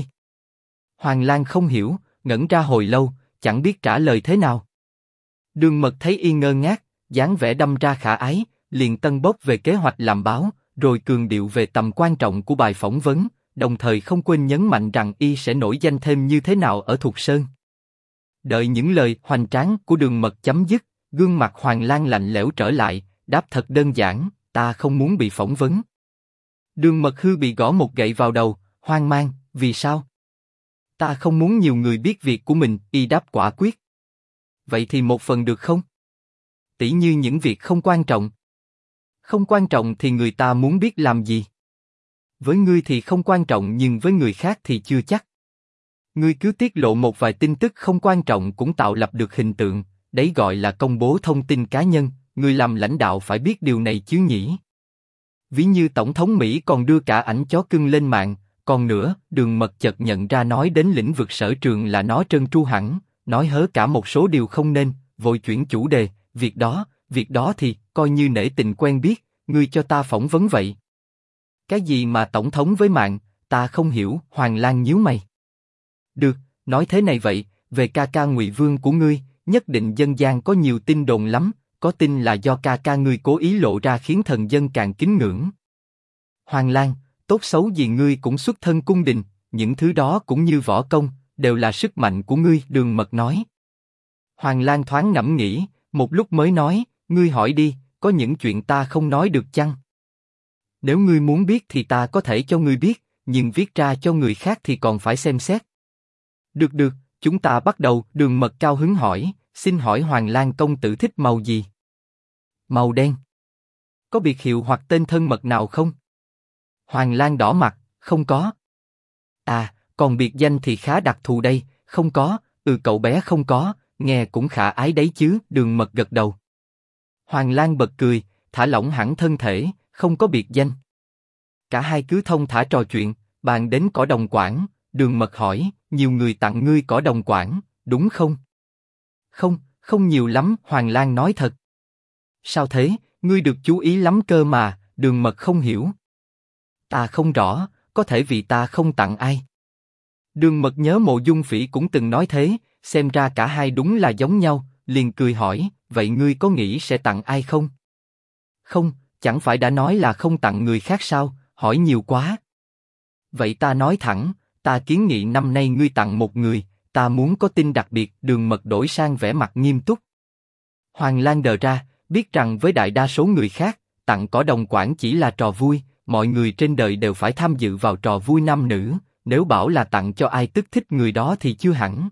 Hoàng Lang không hiểu, ngẩn ra hồi lâu, chẳng biết trả lời thế nào. Đường Mật thấy y ngơ ngác, dáng vẻ đâm ra khả ái, liền tân bốc về kế hoạch làm báo, rồi cường điệu về tầm quan trọng của bài phỏng vấn, đồng thời không quên nhấn mạnh rằng y sẽ nổi danh thêm như thế nào ở Thục Sơn. Đợi những lời hoành tráng của Đường Mật chấm dứt, Gương mặt Hoàng Lan lạnh lẽo trở lại, đáp thật đơn giản, ta không muốn bị phỏng vấn. Đường Mật Hư bị gõ một gậy vào đầu, hoang mang, vì sao? Ta không muốn nhiều người biết việc của mình, y đáp quả quyết. Vậy thì một phần được không? Tỉ như những việc không quan trọng. Không quan trọng thì người ta muốn biết làm gì? Với ngươi thì không quan trọng nhưng với người khác thì chưa chắc. Ngươi cứ tiết lộ một vài tin tức không quan trọng cũng tạo lập được hình tượng, đấy gọi là công bố thông tin cá nhân, người làm lãnh đạo phải biết điều này chứ nhỉ? Ví như Tổng thống Mỹ còn đưa cả ảnh chó cưng lên mạng, còn nữa, Đường Mật chợt nhận ra nói đến lĩnh vực sở trường là nó trơn tru hẳn, nói hớ cả một số điều không nên, vội chuyển chủ đề, việc đó thì, coi như nể tình quen biết, ngươi cho ta phỏng vấn vậy. Cái gì mà tổng thống với mạng, ta không hiểu, Hoàng Lan nhíu mày. Được, nói thế này vậy, về ca ca Ngụy Vương của ngươi, nhất định dân gian có nhiều tin đồn lắm, có tin là do ca ca ngươi cố ý lộ ra khiến thần dân càng kính ngưỡng. Hoàng Lan, tốt xấu gì ngươi cũng xuất thân cung đình, những thứ đó cũng như võ công, đều là sức mạnh của ngươi, Đường Mật nói. Hoàng Lan thoáng ngẫm nghĩ, một lúc mới nói, ngươi hỏi đi, có những chuyện ta không nói được chăng? Nếu ngươi muốn biết thì ta có thể cho ngươi biết, nhưng viết ra cho người khác thì còn phải xem xét. Được, chúng ta bắt đầu, Đường Mật cao hứng hỏi, xin hỏi Hoàng Lan công tử thích màu gì? Màu đen. Có biệt hiệu hoặc tên thân mật nào không? Hoàng Lan đỏ mặt, không có. À, còn biệt danh thì khá đặc thù đây, không có, cậu bé không có, nghe cũng khả ái đấy chứ, Đường Mật gật đầu. Hoàng Lan bật cười, thả lỏng hẳn thân thể, không có biệt danh. Cả hai cứ thông thả trò chuyện, bàn đến cỏ đồng quảng, Đường Mật hỏi, nhiều người tặng ngươi cỏ đồng quảng, đúng không? Không nhiều lắm, Hoàng Lan nói thật. Sao thế, ngươi được chú ý lắm cơ mà, Đường Mật không hiểu. Ta không rõ, có thể vì ta không tặng ai. Đường Mật nhớ Mộ Dung Phỉ cũng từng nói thế, xem ra cả hai đúng là giống nhau, liền cười hỏi, vậy ngươi có nghĩ sẽ tặng ai không? Không, chẳng phải đã nói là không tặng người khác sao, hỏi nhiều quá. Vậy ta nói thẳng, ta kiến nghị năm nay ngươi tặng một người, ta muốn có tin đặc biệt, Đường Mật đổi sang vẻ mặt nghiêm túc. Hoàng Lan đờ ra, biết rằng với đại đa số người khác, tặng cỏ đồng quảng chỉ là trò vui, mọi người trên đời đều phải tham dự vào trò vui nam nữ, nếu bảo là tặng cho ai tức thích người đó thì chưa hẳn.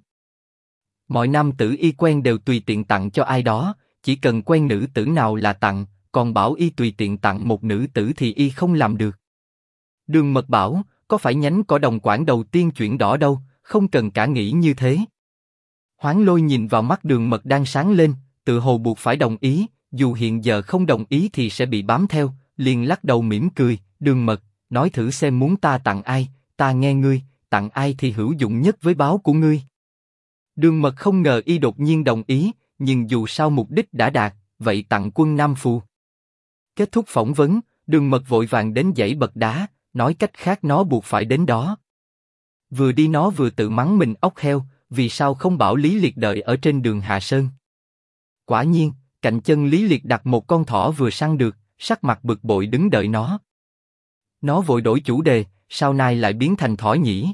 Mọi nam tử y quen đều tùy tiện tặng cho ai đó, chỉ cần quen nữ tử nào là tặng, còn bảo y tùy tiện tặng một nữ tử thì y không làm được. Đường Mật bảo, có phải nhánh cỏ đồng quảng đầu tiên chuyển đỏ đâu, không cần cả nghĩ như thế. Hoáng Lôi nhìn vào mắt Đường Mật đang sáng lên, tự hồ buộc phải đồng ý, dù hiện giờ không đồng ý thì sẽ bị bám theo, liền lắc đầu mỉm cười, Đường Mật, nói thử xem muốn ta tặng ai, ta nghe ngươi, tặng ai thì hữu dụng nhất với báo của ngươi. Đường Mật không ngờ y đột nhiên đồng ý, nhưng dù sao mục đích đã đạt, vậy tặng quân Nam Phù. Kết thúc phỏng vấn, Đường Mật vội vàng đến dãy bậc đá, nói cách khác nó buộc phải đến đó. Vừa đi nó vừa tự mắng mình ốc heo, vì sao không bảo Lý Liệt đợi ở trên đường Hạ Sơn. Quả nhiên, cạnh chân Lý Liệt đặt một con thỏ vừa săn được, sắc mặt bực bội đứng đợi nó. Nó vội đổi chủ đề, sao nay lại biến thành thỏ nhỉ?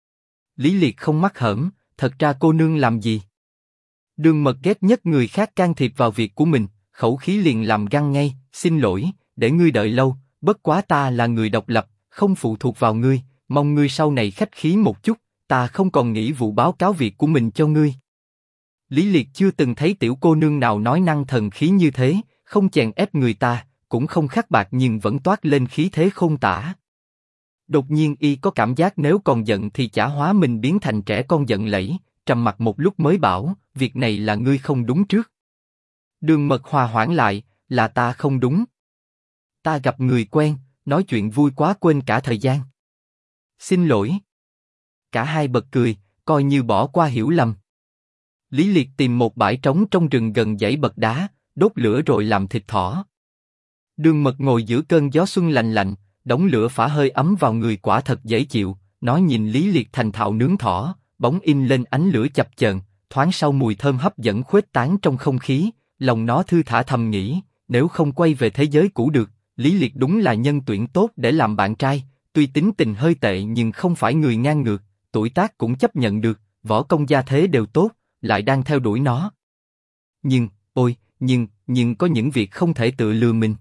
Lý Liệt không mắc hởm, thật ra cô nương làm gì? Đường Mật ghét nhất người khác can thiệp vào việc của mình, khẩu khí liền làm găng ngay, xin lỗi, để ngươi đợi lâu, bất quá ta là người độc lập, không phụ thuộc vào ngươi, mong ngươi sau này khách khí một chút, ta không còn nghĩ vụ báo cáo việc của mình cho ngươi. Lý Liệt chưa từng thấy tiểu cô nương nào nói năng thần khí như thế, không chèn ép người ta, cũng không khắc bạc nhưng vẫn toát lên khí thế khôn tả. Đột nhiên y có cảm giác nếu còn giận thì chả hóa mình biến thành trẻ con giận lẫy, trầm mặt một lúc mới bảo, việc này là ngươi không đúng trước. Đường Mật hòa hoãn lại, là ta không đúng. Ta gặp người quen, nói chuyện vui quá quên cả thời gian. Xin lỗi. Cả hai bật cười, coi như bỏ qua hiểu lầm. Lý Liệt tìm một bãi trống trong rừng gần dãy bậc đá, đốt lửa rồi làm thịt thỏ. Đường Mật ngồi giữa cơn gió xuân lạnh lạnh, đống lửa phả hơi ấm vào người quả thật dễ chịu, nó nhìn Lý Liệt thành thạo nướng thỏ, bóng in lên ánh lửa chập chờn, thoáng sau mùi thơm hấp dẫn khuếch tán trong không khí, lòng nó thư thả thầm nghĩ, nếu không quay về thế giới cũ được, Lý Liệt đúng là nhân tuyển tốt để làm bạn trai, tuy tính tình hơi tệ nhưng không phải người ngang ngược, tuổi tác cũng chấp nhận được, võ công gia thế đều tốt, lại đang theo đuổi nó. Nhưng, ôi, nhưng có những việc không thể tự lừa mình.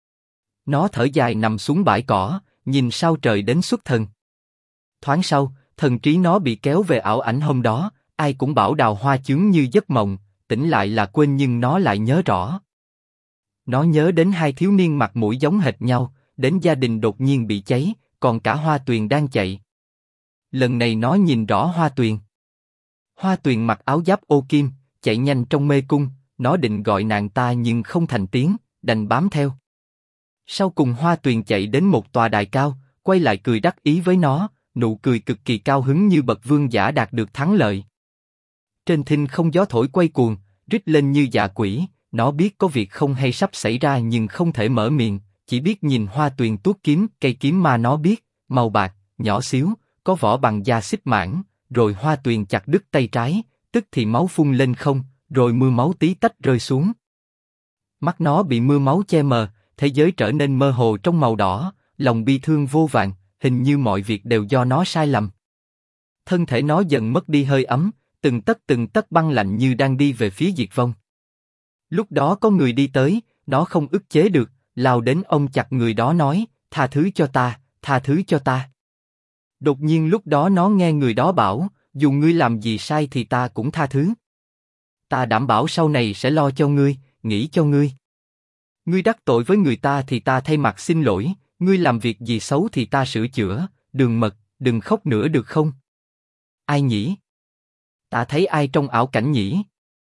Nó thở dài nằm xuống bãi cỏ, nhìn sao trời đến xuất thần. Thoáng sau, thần trí nó bị kéo về ảo ảnh hôm đó, ai cũng bảo Đào Hoa chướng như giấc mộng, tỉnh lại là quên nhưng nó lại nhớ rõ. Nó nhớ đến hai thiếu niên mặt mũi giống hệt nhau, đến gia đình đột nhiên bị cháy, còn cả Hoa Tuyền đang chạy. Lần này nó nhìn rõ Hoa Tuyền. Hoa Tuyền mặc áo giáp ô kim, chạy nhanh trong mê cung, nó định gọi nàng ta nhưng không thành tiếng, đành bám theo. Sau cùng Hoa Tuyền chạy đến một tòa đài cao, quay lại cười đắc ý với nó, nụ cười cực kỳ cao hứng như bậc vương giả đạt được thắng lợi. Trên thinh không gió thổi quay cuồng, rít lên như dạ quỷ, nó biết có việc không hay sắp xảy ra nhưng không thể mở miệng, chỉ biết nhìn Hoa Tuyền tuốt kiếm, cây kiếm mà nó biết, màu bạc, nhỏ xíu, có vỏ bằng da xích mảng, rồi Hoa Tuyền chặt đứt tay trái, tức thì máu phun lên không, rồi mưa máu tí tách rơi xuống. Mắt nó bị mưa máu che mờ, thế giới trở nên mơ hồ trong màu đỏ, lòng bi thương vô vàn, hình như mọi việc đều do nó sai lầm. Thân thể nó dần mất đi hơi ấm, từng tấc băng lạnh như đang đi về phía diệt vong. Lúc đó có người đi tới, nó không ức chế được, lao đến ôm chặt người đó nói, tha thứ cho ta, tha thứ cho ta. Đột nhiên lúc đó nó nghe người đó bảo, dù ngươi làm gì sai thì ta cũng tha thứ. Ta đảm bảo sau này sẽ lo cho ngươi, nghĩ cho ngươi. Ngươi đắc tội với người ta thì ta thay mặt xin lỗi, ngươi làm việc gì xấu thì ta sửa chữa, Đường Mật, đừng khóc nữa được không? Ai nhỉ? Ta thấy ai trong ảo cảnh nhỉ?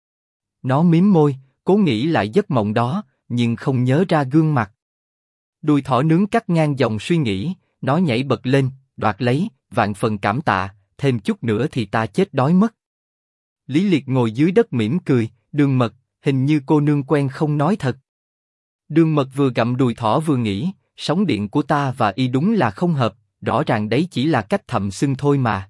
Nó mím môi, cố nghĩ lại giấc mộng đó, nhưng không nhớ ra gương mặt. Đùi thỏ nướng cắt ngang dòng suy nghĩ, nó nhảy bật lên, đoạt lấy, vạn phần cảm tạ, thêm chút nữa thì ta chết đói mất. Lý Liệt ngồi dưới đất mỉm cười, Đường Mật, hình như cô nương quen không nói thật. Đường Mật vừa gặm đùi thỏ vừa nghĩ, sóng điện của ta và y đúng là không hợp, rõ ràng đấy chỉ là cách thầm xưng thôi mà.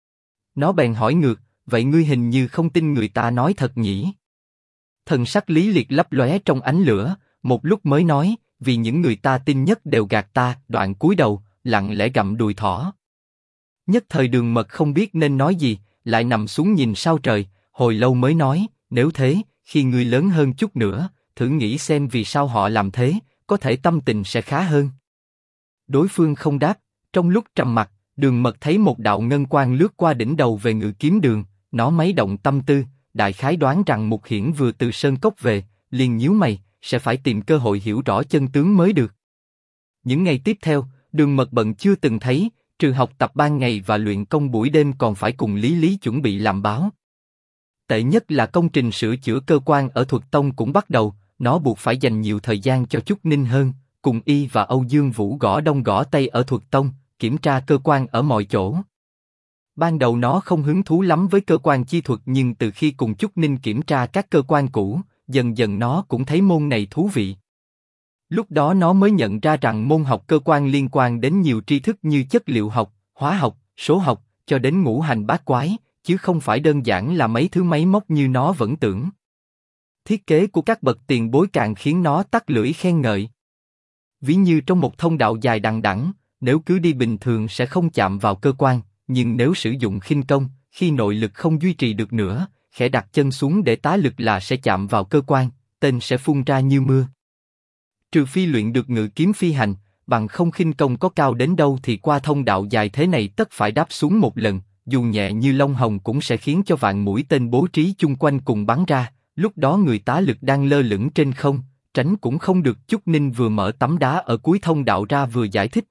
Nó bèn hỏi ngược, vậy ngươi hình như không tin người ta nói thật nhỉ? Thần sắc Lý Liệt lấp lóe trong ánh lửa, một lúc mới nói, vì những người ta tin nhất đều gạt ta, đoạn cúi đầu, lặng lẽ gặm đùi thỏ. Nhất thời Đường Mật không biết nên nói gì, lại nằm xuống nhìn sao trời, hồi lâu mới nói, nếu thế, khi ngươi lớn hơn chút nữa, thử nghĩ xem vì sao họ làm thế, có thể tâm tình sẽ khá hơn. Đối phương không đáp, trong lúc trầm mặc, Đường Mật thấy một đạo ngân quang lướt qua đỉnh đầu về Ngự Kiếm Đường, nó mấy động tâm tư, đại khái đoán rằng Mục Hiển vừa từ Sơn Cốc về, liền nhíu mày, sẽ phải tìm cơ hội hiểu rõ chân tướng mới được. Những ngày tiếp theo, Đường Mật bận chưa từng thấy, trừ học tập ban ngày và luyện công buổi đêm còn phải cùng Lý Lý chuẩn bị làm báo. Tệ nhất là công trình sửa chữa cơ quan ở Thuật Tông cũng bắt đầu, nó buộc phải dành nhiều thời gian cho Chúc Ninh hơn, cùng y và Âu Dương Vũ gõ đông gõ tây ở Thuật Tông, kiểm tra cơ quan ở mọi chỗ. Ban đầu nó không hứng thú lắm với cơ quan chi thuật nhưng từ khi cùng Chúc Ninh kiểm tra các cơ quan cũ, dần dần nó cũng thấy môn này thú vị. Lúc đó nó mới nhận ra rằng môn học cơ quan liên quan đến nhiều tri thức như chất liệu học, hóa học, số học, cho đến ngũ hành bát quái, chứ không phải đơn giản là mấy thứ máy móc như nó vẫn tưởng. Thiết kế của các bậc tiền bối càng khiến nó tắt lưỡi khen ngợi. Ví như trong một thông đạo dài đằng đẵng, nếu cứ đi bình thường sẽ không chạm vào cơ quan, nhưng nếu sử dụng khinh công, khi nội lực không duy trì được nữa, khẽ đặt chân xuống để tá lực là sẽ chạm vào cơ quan, tên sẽ phun ra như mưa. Trừ phi luyện được ngự kiếm phi hành, bằng không khinh công có cao đến đâu thì qua thông đạo dài thế này tất phải đáp xuống một lần, dù nhẹ như lông hồng cũng sẽ khiến cho vạn mũi tên bố trí chung quanh cùng bắn ra. Lúc đó người tá lực đang lơ lửng trên không, tránh cũng không được. Chúc Ninh vừa mở tấm đá ở cuối thông đạo ra vừa giải thích.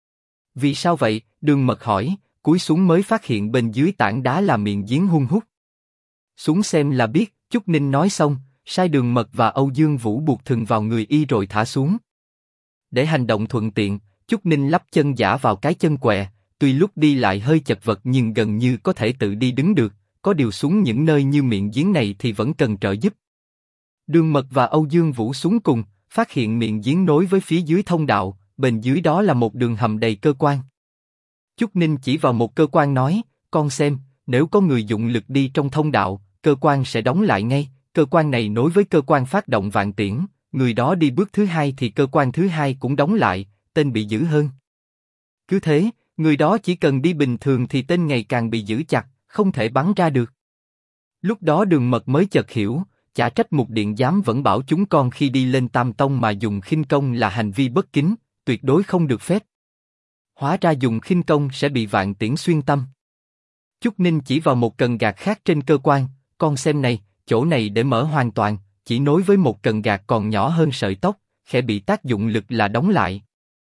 Vì sao vậy? Đường Mật hỏi, cúi xuống mới phát hiện bên dưới tảng đá là miệng giếng hun hút. Xuống xem là biết. Chúc Ninh nói xong, sai Đường Mật và Âu Dương Vũ buộc thừng vào người y rồi thả xuống. Để hành động thuận tiện, Chúc Ninh lắp chân giả vào cái chân què, tuy lúc đi lại hơi chật vật nhưng gần như có thể tự đi đứng được. Có điều xuống những nơi như miệng giếng này thì vẫn cần trợ giúp. Đường Mật và Âu Dương Vũ xuống cùng, phát hiện miệng giếng nối với phía dưới thông đạo, bên dưới đó là một đường hầm đầy cơ quan. Chúc Ninh chỉ vào một cơ quan nói, con xem, nếu có người dụng lực đi trong thông đạo, cơ quan sẽ đóng lại ngay, cơ quan này nối với cơ quan phát động vạn tiễn, người đó đi bước thứ hai thì cơ quan thứ hai cũng đóng lại, tên bị giữ hơn. Cứ thế, người đó chỉ cần đi bình thường thì tên ngày càng bị giữ chặt, không thể bắn ra được. Lúc đó Đường Mật mới chợt hiểu, chả trách Mục Điện Giám vẫn bảo chúng con khi đi lên Tam Tông mà dùng khinh công là hành vi bất kính, tuyệt đối không được phép. Hóa ra dùng khinh công sẽ bị vạn tiễn xuyên tâm. Chúc Ninh chỉ vào một cần gạt khác trên cơ quan, con xem này, chỗ này để mở hoàn toàn, chỉ nối với một cần gạt còn nhỏ hơn sợi tóc, khẽ bị tác dụng lực là đóng lại.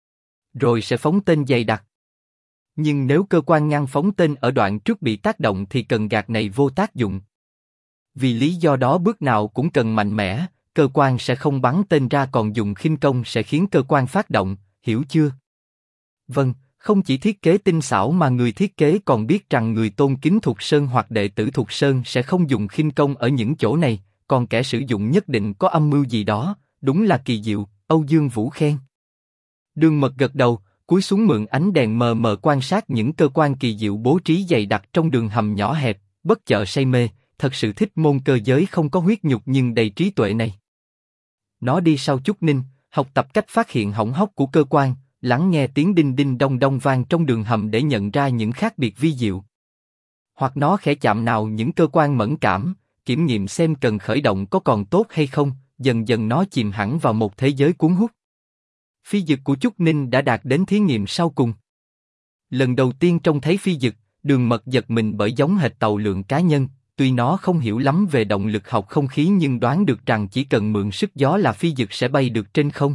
Rồi sẽ phóng tên dày đặc. Nhưng nếu cơ quan ngăn phóng tên ở đoạn trước bị tác động thì cần gạt này vô tác dụng. Vì lý do đó bước nào cũng cần mạnh mẽ, cơ quan sẽ không bắn tên ra, còn dùng khinh công sẽ khiến cơ quan phát động, hiểu chưa? Vâng, không chỉ thiết kế tinh xảo mà người thiết kế còn biết rằng người tôn kính Thục Sơn hoặc đệ tử Thục Sơn sẽ không dùng khinh công ở những chỗ này, còn kẻ sử dụng nhất định có âm mưu gì đó, đúng là kỳ diệu, Âu Dương Vũ khen. Đường Mật gật đầu, cúi xuống mượn ánh đèn mờ mờ quan sát những cơ quan kỳ diệu bố trí dày đặc trong đường hầm nhỏ hẹp, bất chợt say mê, thật sự thích môn cơ giới không có huyết nhục nhưng đầy trí tuệ này. Nó đi sau Chúc Ninh, học tập cách phát hiện hỏng hóc của cơ quan, lắng nghe tiếng đinh đinh đông đông vang trong đường hầm để nhận ra những khác biệt vi diệu. Hoặc nó khẽ chạm nào những cơ quan mẫn cảm, kiểm nghiệm xem cần khởi động có còn tốt hay không, dần dần nó chìm hẳn vào một thế giới cuốn hút. Phi dực của Chúc Ninh đã đạt đến thí nghiệm sau cùng. Lần đầu tiên trông thấy phi dực, Đường Mật giật mình bởi giống hệt tàu lượng cá nhân, tuy nó không hiểu lắm về động lực học không khí nhưng đoán được rằng chỉ cần mượn sức gió là phi dực sẽ bay được trên không.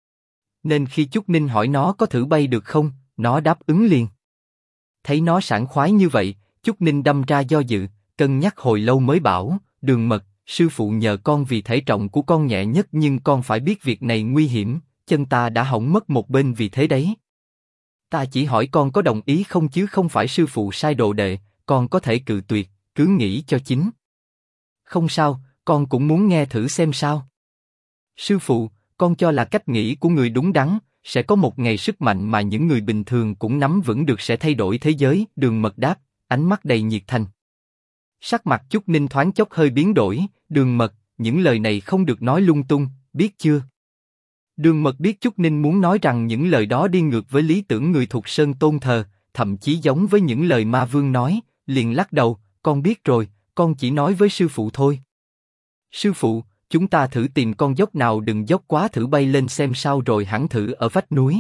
Nên khi Chúc Ninh hỏi nó có thử bay được không, nó đáp ứng liền. Thấy nó sảng khoái như vậy, Chúc Ninh đâm ra do dự, cân nhắc hồi lâu mới bảo, Đường Mật, sư phụ nhờ con vì thể trọng của con nhẹ nhất nhưng con phải biết việc này nguy hiểm, chân ta đã hỏng mất một bên vì thế đấy. Ta chỉ hỏi con có đồng ý không chứ không phải sư phụ sai đồ đệ, con có thể cự tuyệt, cứ nghĩ cho chính. Không sao, con cũng muốn nghe thử xem sao. Sư phụ, con cho là cách nghĩ của người đúng đắn, sẽ có một ngày sức mạnh mà những người bình thường cũng nắm vững được sẽ thay đổi thế giới, Đường Mật đáp, ánh mắt đầy nhiệt thành. Sắc mặt Chúc Ninh thoáng chốc hơi biến đổi, Đường Mật, những lời này không được nói lung tung, biết chưa? Đường Mật biết Chúc Ninh muốn nói rằng những lời đó đi ngược với lý tưởng người Thục Sơn tôn thờ, thậm chí giống với những lời Ma Vương nói, liền lắc đầu, con biết rồi, con chỉ nói với sư phụ thôi. Sư phụ, chúng ta thử tìm con dốc nào đừng dốc quá thử bay lên xem sao rồi hẳn thử ở vách núi.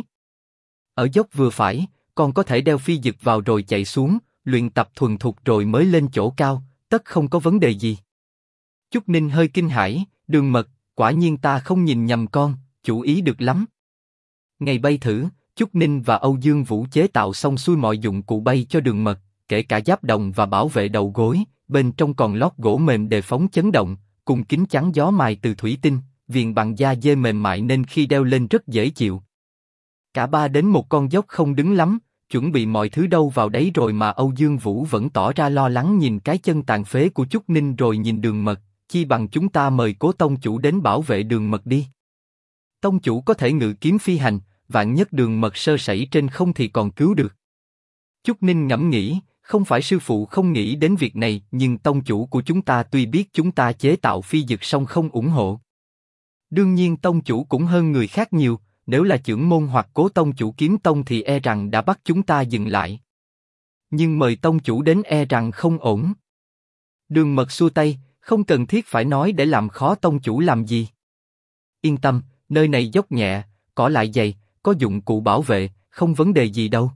Ở dốc vừa phải, con có thể đeo phi dực vào rồi chạy xuống, luyện tập thuần thục rồi mới lên chỗ cao, tất không có vấn đề gì. Chúc Ninh hơi kinh hãi, Đường Mật, quả nhiên ta không nhìn nhầm con, chủ ý được lắm. Ngày bay thử, Chúc Ninh và Âu Dương Vũ chế tạo xong xuôi mọi dụng cụ bay cho Đường Mật, kể cả giáp đồng và bảo vệ đầu gối, bên trong còn lót gỗ mềm đề phóng chấn động, cùng kính chắn gió mài từ thủy tinh, viền bằng da dê mềm mại nên khi đeo lên rất dễ chịu. Cả ba đến một con dốc không đứng lắm, chuẩn bị mọi thứ đâu vào đấy rồi mà Âu Dương Vũ vẫn tỏ ra lo lắng nhìn cái chân tàn phế của Chúc Ninh rồi nhìn Đường Mật, chi bằng chúng ta mời Cố tông chủ đến bảo vệ Đường Mật đi. Tông chủ có thể ngự kiếm phi hành, vạn nhất Đường Mật sơ sẩy trên không thì còn cứu được. Chúc Ninh ngẫm nghĩ, không phải sư phụ không nghĩ đến việc này, nhưng tông chủ của chúng ta tuy biết chúng ta chế tạo phi dực song không ủng hộ. Đương nhiên tông chủ cũng hơn người khác nhiều, nếu là chưởng môn hoặc Cố tông chủ kiếm tông thì e rằng đã bắt chúng ta dừng lại. Nhưng mời tông chủ đến e rằng không ổn. Đường Mật xua tay, không cần thiết phải nói để làm khó tông chủ làm gì. Yên tâm, nơi này dốc nhẹ, cỏ lại dày, có dụng cụ bảo vệ, không vấn đề gì đâu.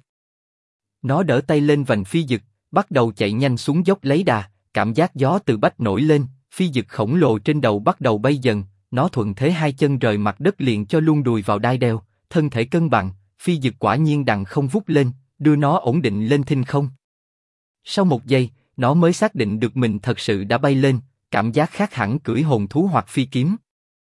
Nó đỡ tay lên vành phi dực, bắt đầu chạy nhanh xuống dốc lấy đà, cảm giác gió từ bách nổi lên, phi dực khổng lồ trên đầu bắt đầu bay dần, nó thuận thế hai chân rời mặt đất liền cho luôn đùi vào đai đeo, thân thể cân bằng, phi dực quả nhiên đằng không vút lên, đưa nó ổn định lên thinh không. Sau một giây, nó mới xác định được mình thật sự đã bay lên, cảm giác khác hẳn cưỡi hồn thú hoặc phi kiếm.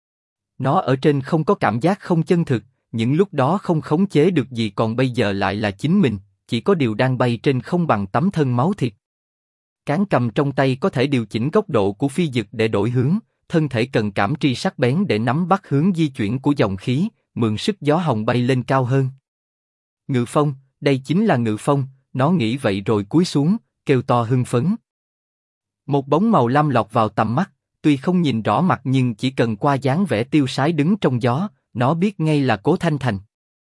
Nó ở trên không có cảm giác không chân thực, những lúc đó không khống chế được gì còn bây giờ lại là chính mình, chỉ có điều đang bay trên không bằng tấm thân máu thịt. Cán cầm trong tay có thể điều chỉnh góc độ của phi dực để đổi hướng, thân thể cần cảm tri sắc bén để nắm bắt hướng di chuyển của dòng khí, mượn sức gió hồng bay lên cao hơn. Ngự phong, đây chính là ngự phong, nó nghĩ vậy rồi cúi xuống, kêu to hưng phấn. Một bóng màu lam lọt vào tầm mắt, tuy không nhìn rõ mặt nhưng chỉ cần qua dáng vẻ tiêu sái đứng trong gió, nó biết ngay là Cố Thanh Thành.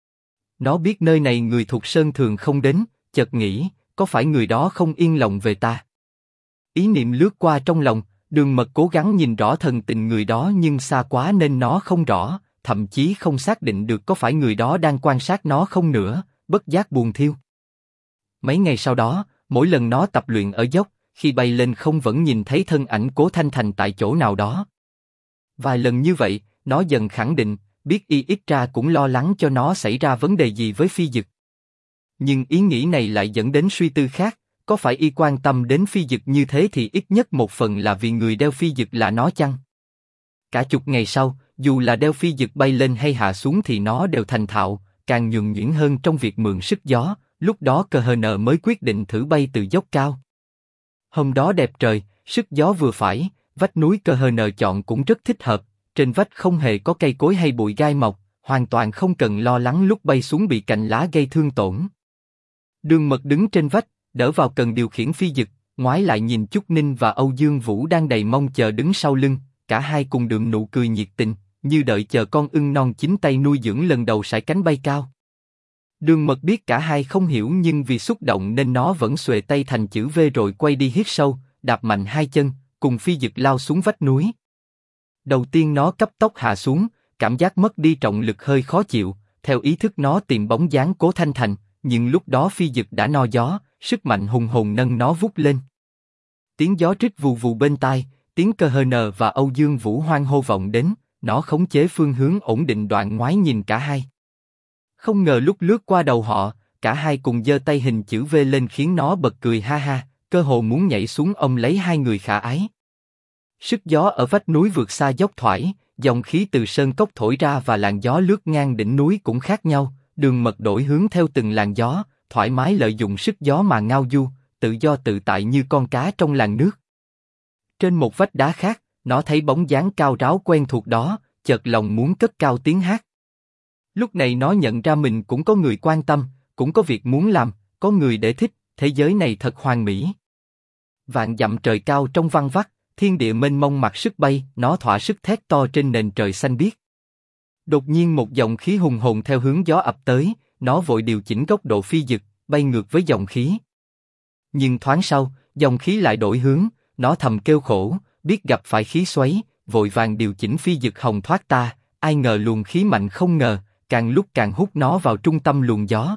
Nó biết nơi này người Thục Sơn thường không đến, chợt nghĩ, có phải người đó không yên lòng về ta? Ý niệm lướt qua trong lòng, Đường Mật cố gắng nhìn rõ thần tình người đó nhưng xa quá nên nó không rõ, thậm chí không xác định được có phải người đó đang quan sát nó không nữa, bất giác buồn thiêu. Mấy ngày sau đó, mỗi lần nó tập luyện ở dốc, khi bay lên không vẫn nhìn thấy thân ảnh Cố Thanh Thành tại chỗ nào đó. Vài lần như vậy, nó dần khẳng định, biết ít ra cũng lo lắng cho nó xảy ra vấn đề gì với Phi Dực. Nhưng ý nghĩ này lại dẫn đến suy tư khác, có phải y quan tâm đến Phi Dực như thế thì ít nhất một phần là vì người đeo Phi Dực là nó chăng? Cả chục ngày sau, dù là đeo Phi Dực bay lên hay hạ xuống thì nó đều thành thạo, càng nhuần nhuyễn hơn trong việc mượn sức gió, lúc đó Cơ mới quyết định thử bay từ dốc cao. Hôm đó đẹp trời, sức gió vừa phải, vách núi Cơ chọn cũng rất thích hợp, trên vách không hề có cây cối hay bụi gai mọc, hoàn toàn không cần lo lắng lúc bay xuống bị cành lá gây thương tổn. Đường Mật đứng trên vách, đỡ vào cần điều khiển Phi Dực, ngoái lại nhìn Chúc Ninh và Âu Dương Vũ đang đầy mong chờ đứng sau lưng, cả hai cùng đượm nụ cười nhiệt tình, như đợi chờ con ưng non chín tay nuôi dưỡng lần đầu sải cánh bay cao. Đường Mật biết cả hai không hiểu nhưng vì xúc động nên nó vẫn xuề tay thành chữ V rồi quay đi hít sâu, đạp mạnh hai chân, cùng Phi Dực lao xuống vách núi. Đầu tiên nó cấp tốc hạ xuống, cảm giác mất đi trọng lực hơi khó chịu, theo ý thức nó tìm bóng dáng Cố Thanh Thành, nhưng lúc đó Phi Dực đã no gió, sức mạnh hùng hồn nâng nó vút lên. Tiếng gió rít vù vù bên tai, tiếng Cơ và Âu Dương Vũ hoan hô vọng đến, nó khống chế phương hướng ổn định đoạn ngoái nhìn cả hai. Không ngờ lúc lướt qua đầu họ, cả hai cùng giơ tay hình chữ V lên khiến nó bật cười ha ha, cơ hồ muốn nhảy xuống ôm lấy hai người khả ái. Sức gió ở vách núi vượt xa dốc thoải, dòng khí từ sơn cốc thổi ra và làn gió lướt ngang đỉnh núi cũng khác nhau. Đường Mật đổi hướng theo từng làn gió, thoải mái lợi dụng sức gió mà ngao du, tự do tự tại như con cá trong làn nước. Trên một vách đá khác, nó thấy bóng dáng cao ráo quen thuộc đó, chợt lòng muốn cất cao tiếng hát. Lúc này nó nhận ra mình cũng có người quan tâm, cũng có việc muốn làm, có người để thích, thế giới này thật hoàn mỹ. Vạn dặm trời cao trong văng vắt, thiên địa mênh mông mặc sức bay, nó thỏa sức thét to trên nền trời xanh biếc. Đột nhiên một dòng khí hùng hồn theo hướng gió ập tới, nó vội điều chỉnh góc độ Phi Dực, bay ngược với dòng khí. Nhưng thoáng sau, dòng khí lại đổi hướng, nó thầm kêu khổ, biết gặp phải khí xoáy, vội vàng điều chỉnh Phi Dực hồng thoát ta, ai ngờ luồng khí mạnh không ngờ, càng lúc càng hút nó vào trung tâm luồng gió.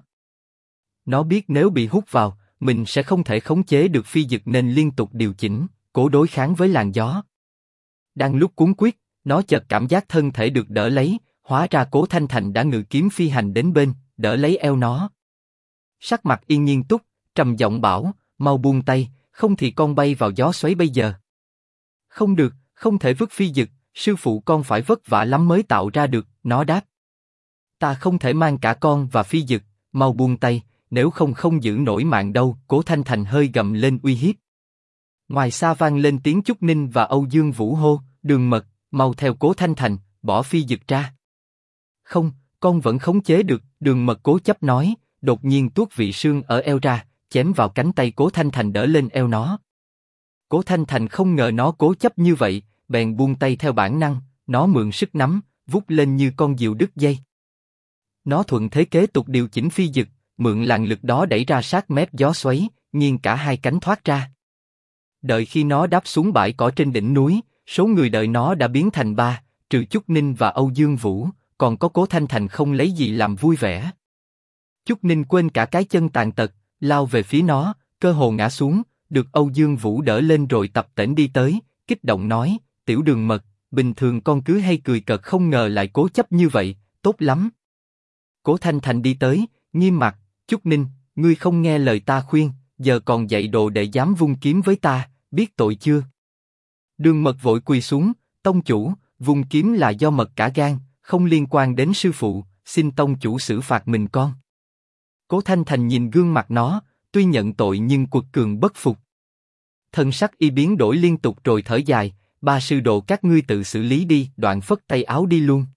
Nó biết nếu bị hút vào, mình sẽ không thể khống chế được Phi Dực nên liên tục điều chỉnh, cố đối kháng với làn gió. Đang lúc cuống quýt, nó chợt cảm giác thân thể được đỡ lấy, hóa ra Cố Thanh Thành đã ngự kiếm phi hành đến bên, đỡ lấy eo nó. Sắc mặt y nghiêm túc, trầm giọng bảo, mau buông tay, không thì con bay vào gió xoáy bây giờ. Không được, không thể vứt Phi Dực, sư phụ con phải vất vả lắm mới tạo ra được, nó đáp. Ta không thể mang cả con và Phi Dực, mau buông tay, nếu không không giữ nổi mạng đâu. Cố Thanh Thành hơi gầm lên uy hiếp. Ngoài xa vang lên tiếng Chúc Ninh và Âu Dương Vũ hô, Đường Mật, mau theo Cố Thanh Thành, bỏ Phi Dực ra. Không, con vẫn khống chế được, Đường Mật cố chấp nói, đột nhiên tuốt vị xương ở eo ra, chém vào cánh tay Cố Thanh Thành đỡ lên eo nó. Cố Thanh Thành không ngờ nó cố chấp như vậy, bèn buông tay theo bản năng, nó mượn sức nắm, vút lên như con diều đứt dây. Nó thuận thế kế tục điều chỉnh Phi Dực, mượn làn lực đó đẩy ra sát mép gió xoáy, nghiêng cả hai cánh thoát ra. Đợi khi nó đáp xuống bãi cỏ trên đỉnh núi, số người đợi nó đã biến thành ba, trừ Chúc Ninh và Âu Dương Vũ, còn có Cố Thanh Thành không lấy gì làm vui vẻ. Chúc Ninh quên cả cái chân tàn tật, lao về phía nó, cơ hồ ngã xuống, được Âu Dương Vũ đỡ lên rồi tập tễnh đi tới, kích động nói, Tiểu Đường Mật, bình thường con cứ hay cười cợt không ngờ lại cố chấp như vậy, tốt lắm. Cố Thanh Thành đi tới, nghiêm mặt, Chúc Ninh, ngươi không nghe lời ta khuyên, giờ còn dạy đồ để dám vung kiếm với ta, biết tội chưa? Đường Mật vội quỳ xuống, tông chủ, vung kiếm là do Mật cả gan, không liên quan đến sư phụ, xin tông chủ xử phạt mình con. Cố Thanh Thành nhìn gương mặt nó, tuy nhận tội nhưng quật cường bất phục. Thân sắc y biến đổi liên tục rồi thở dài, ba sư đồ các ngươi tự xử lý đi, đoạn phất tay áo đi luôn.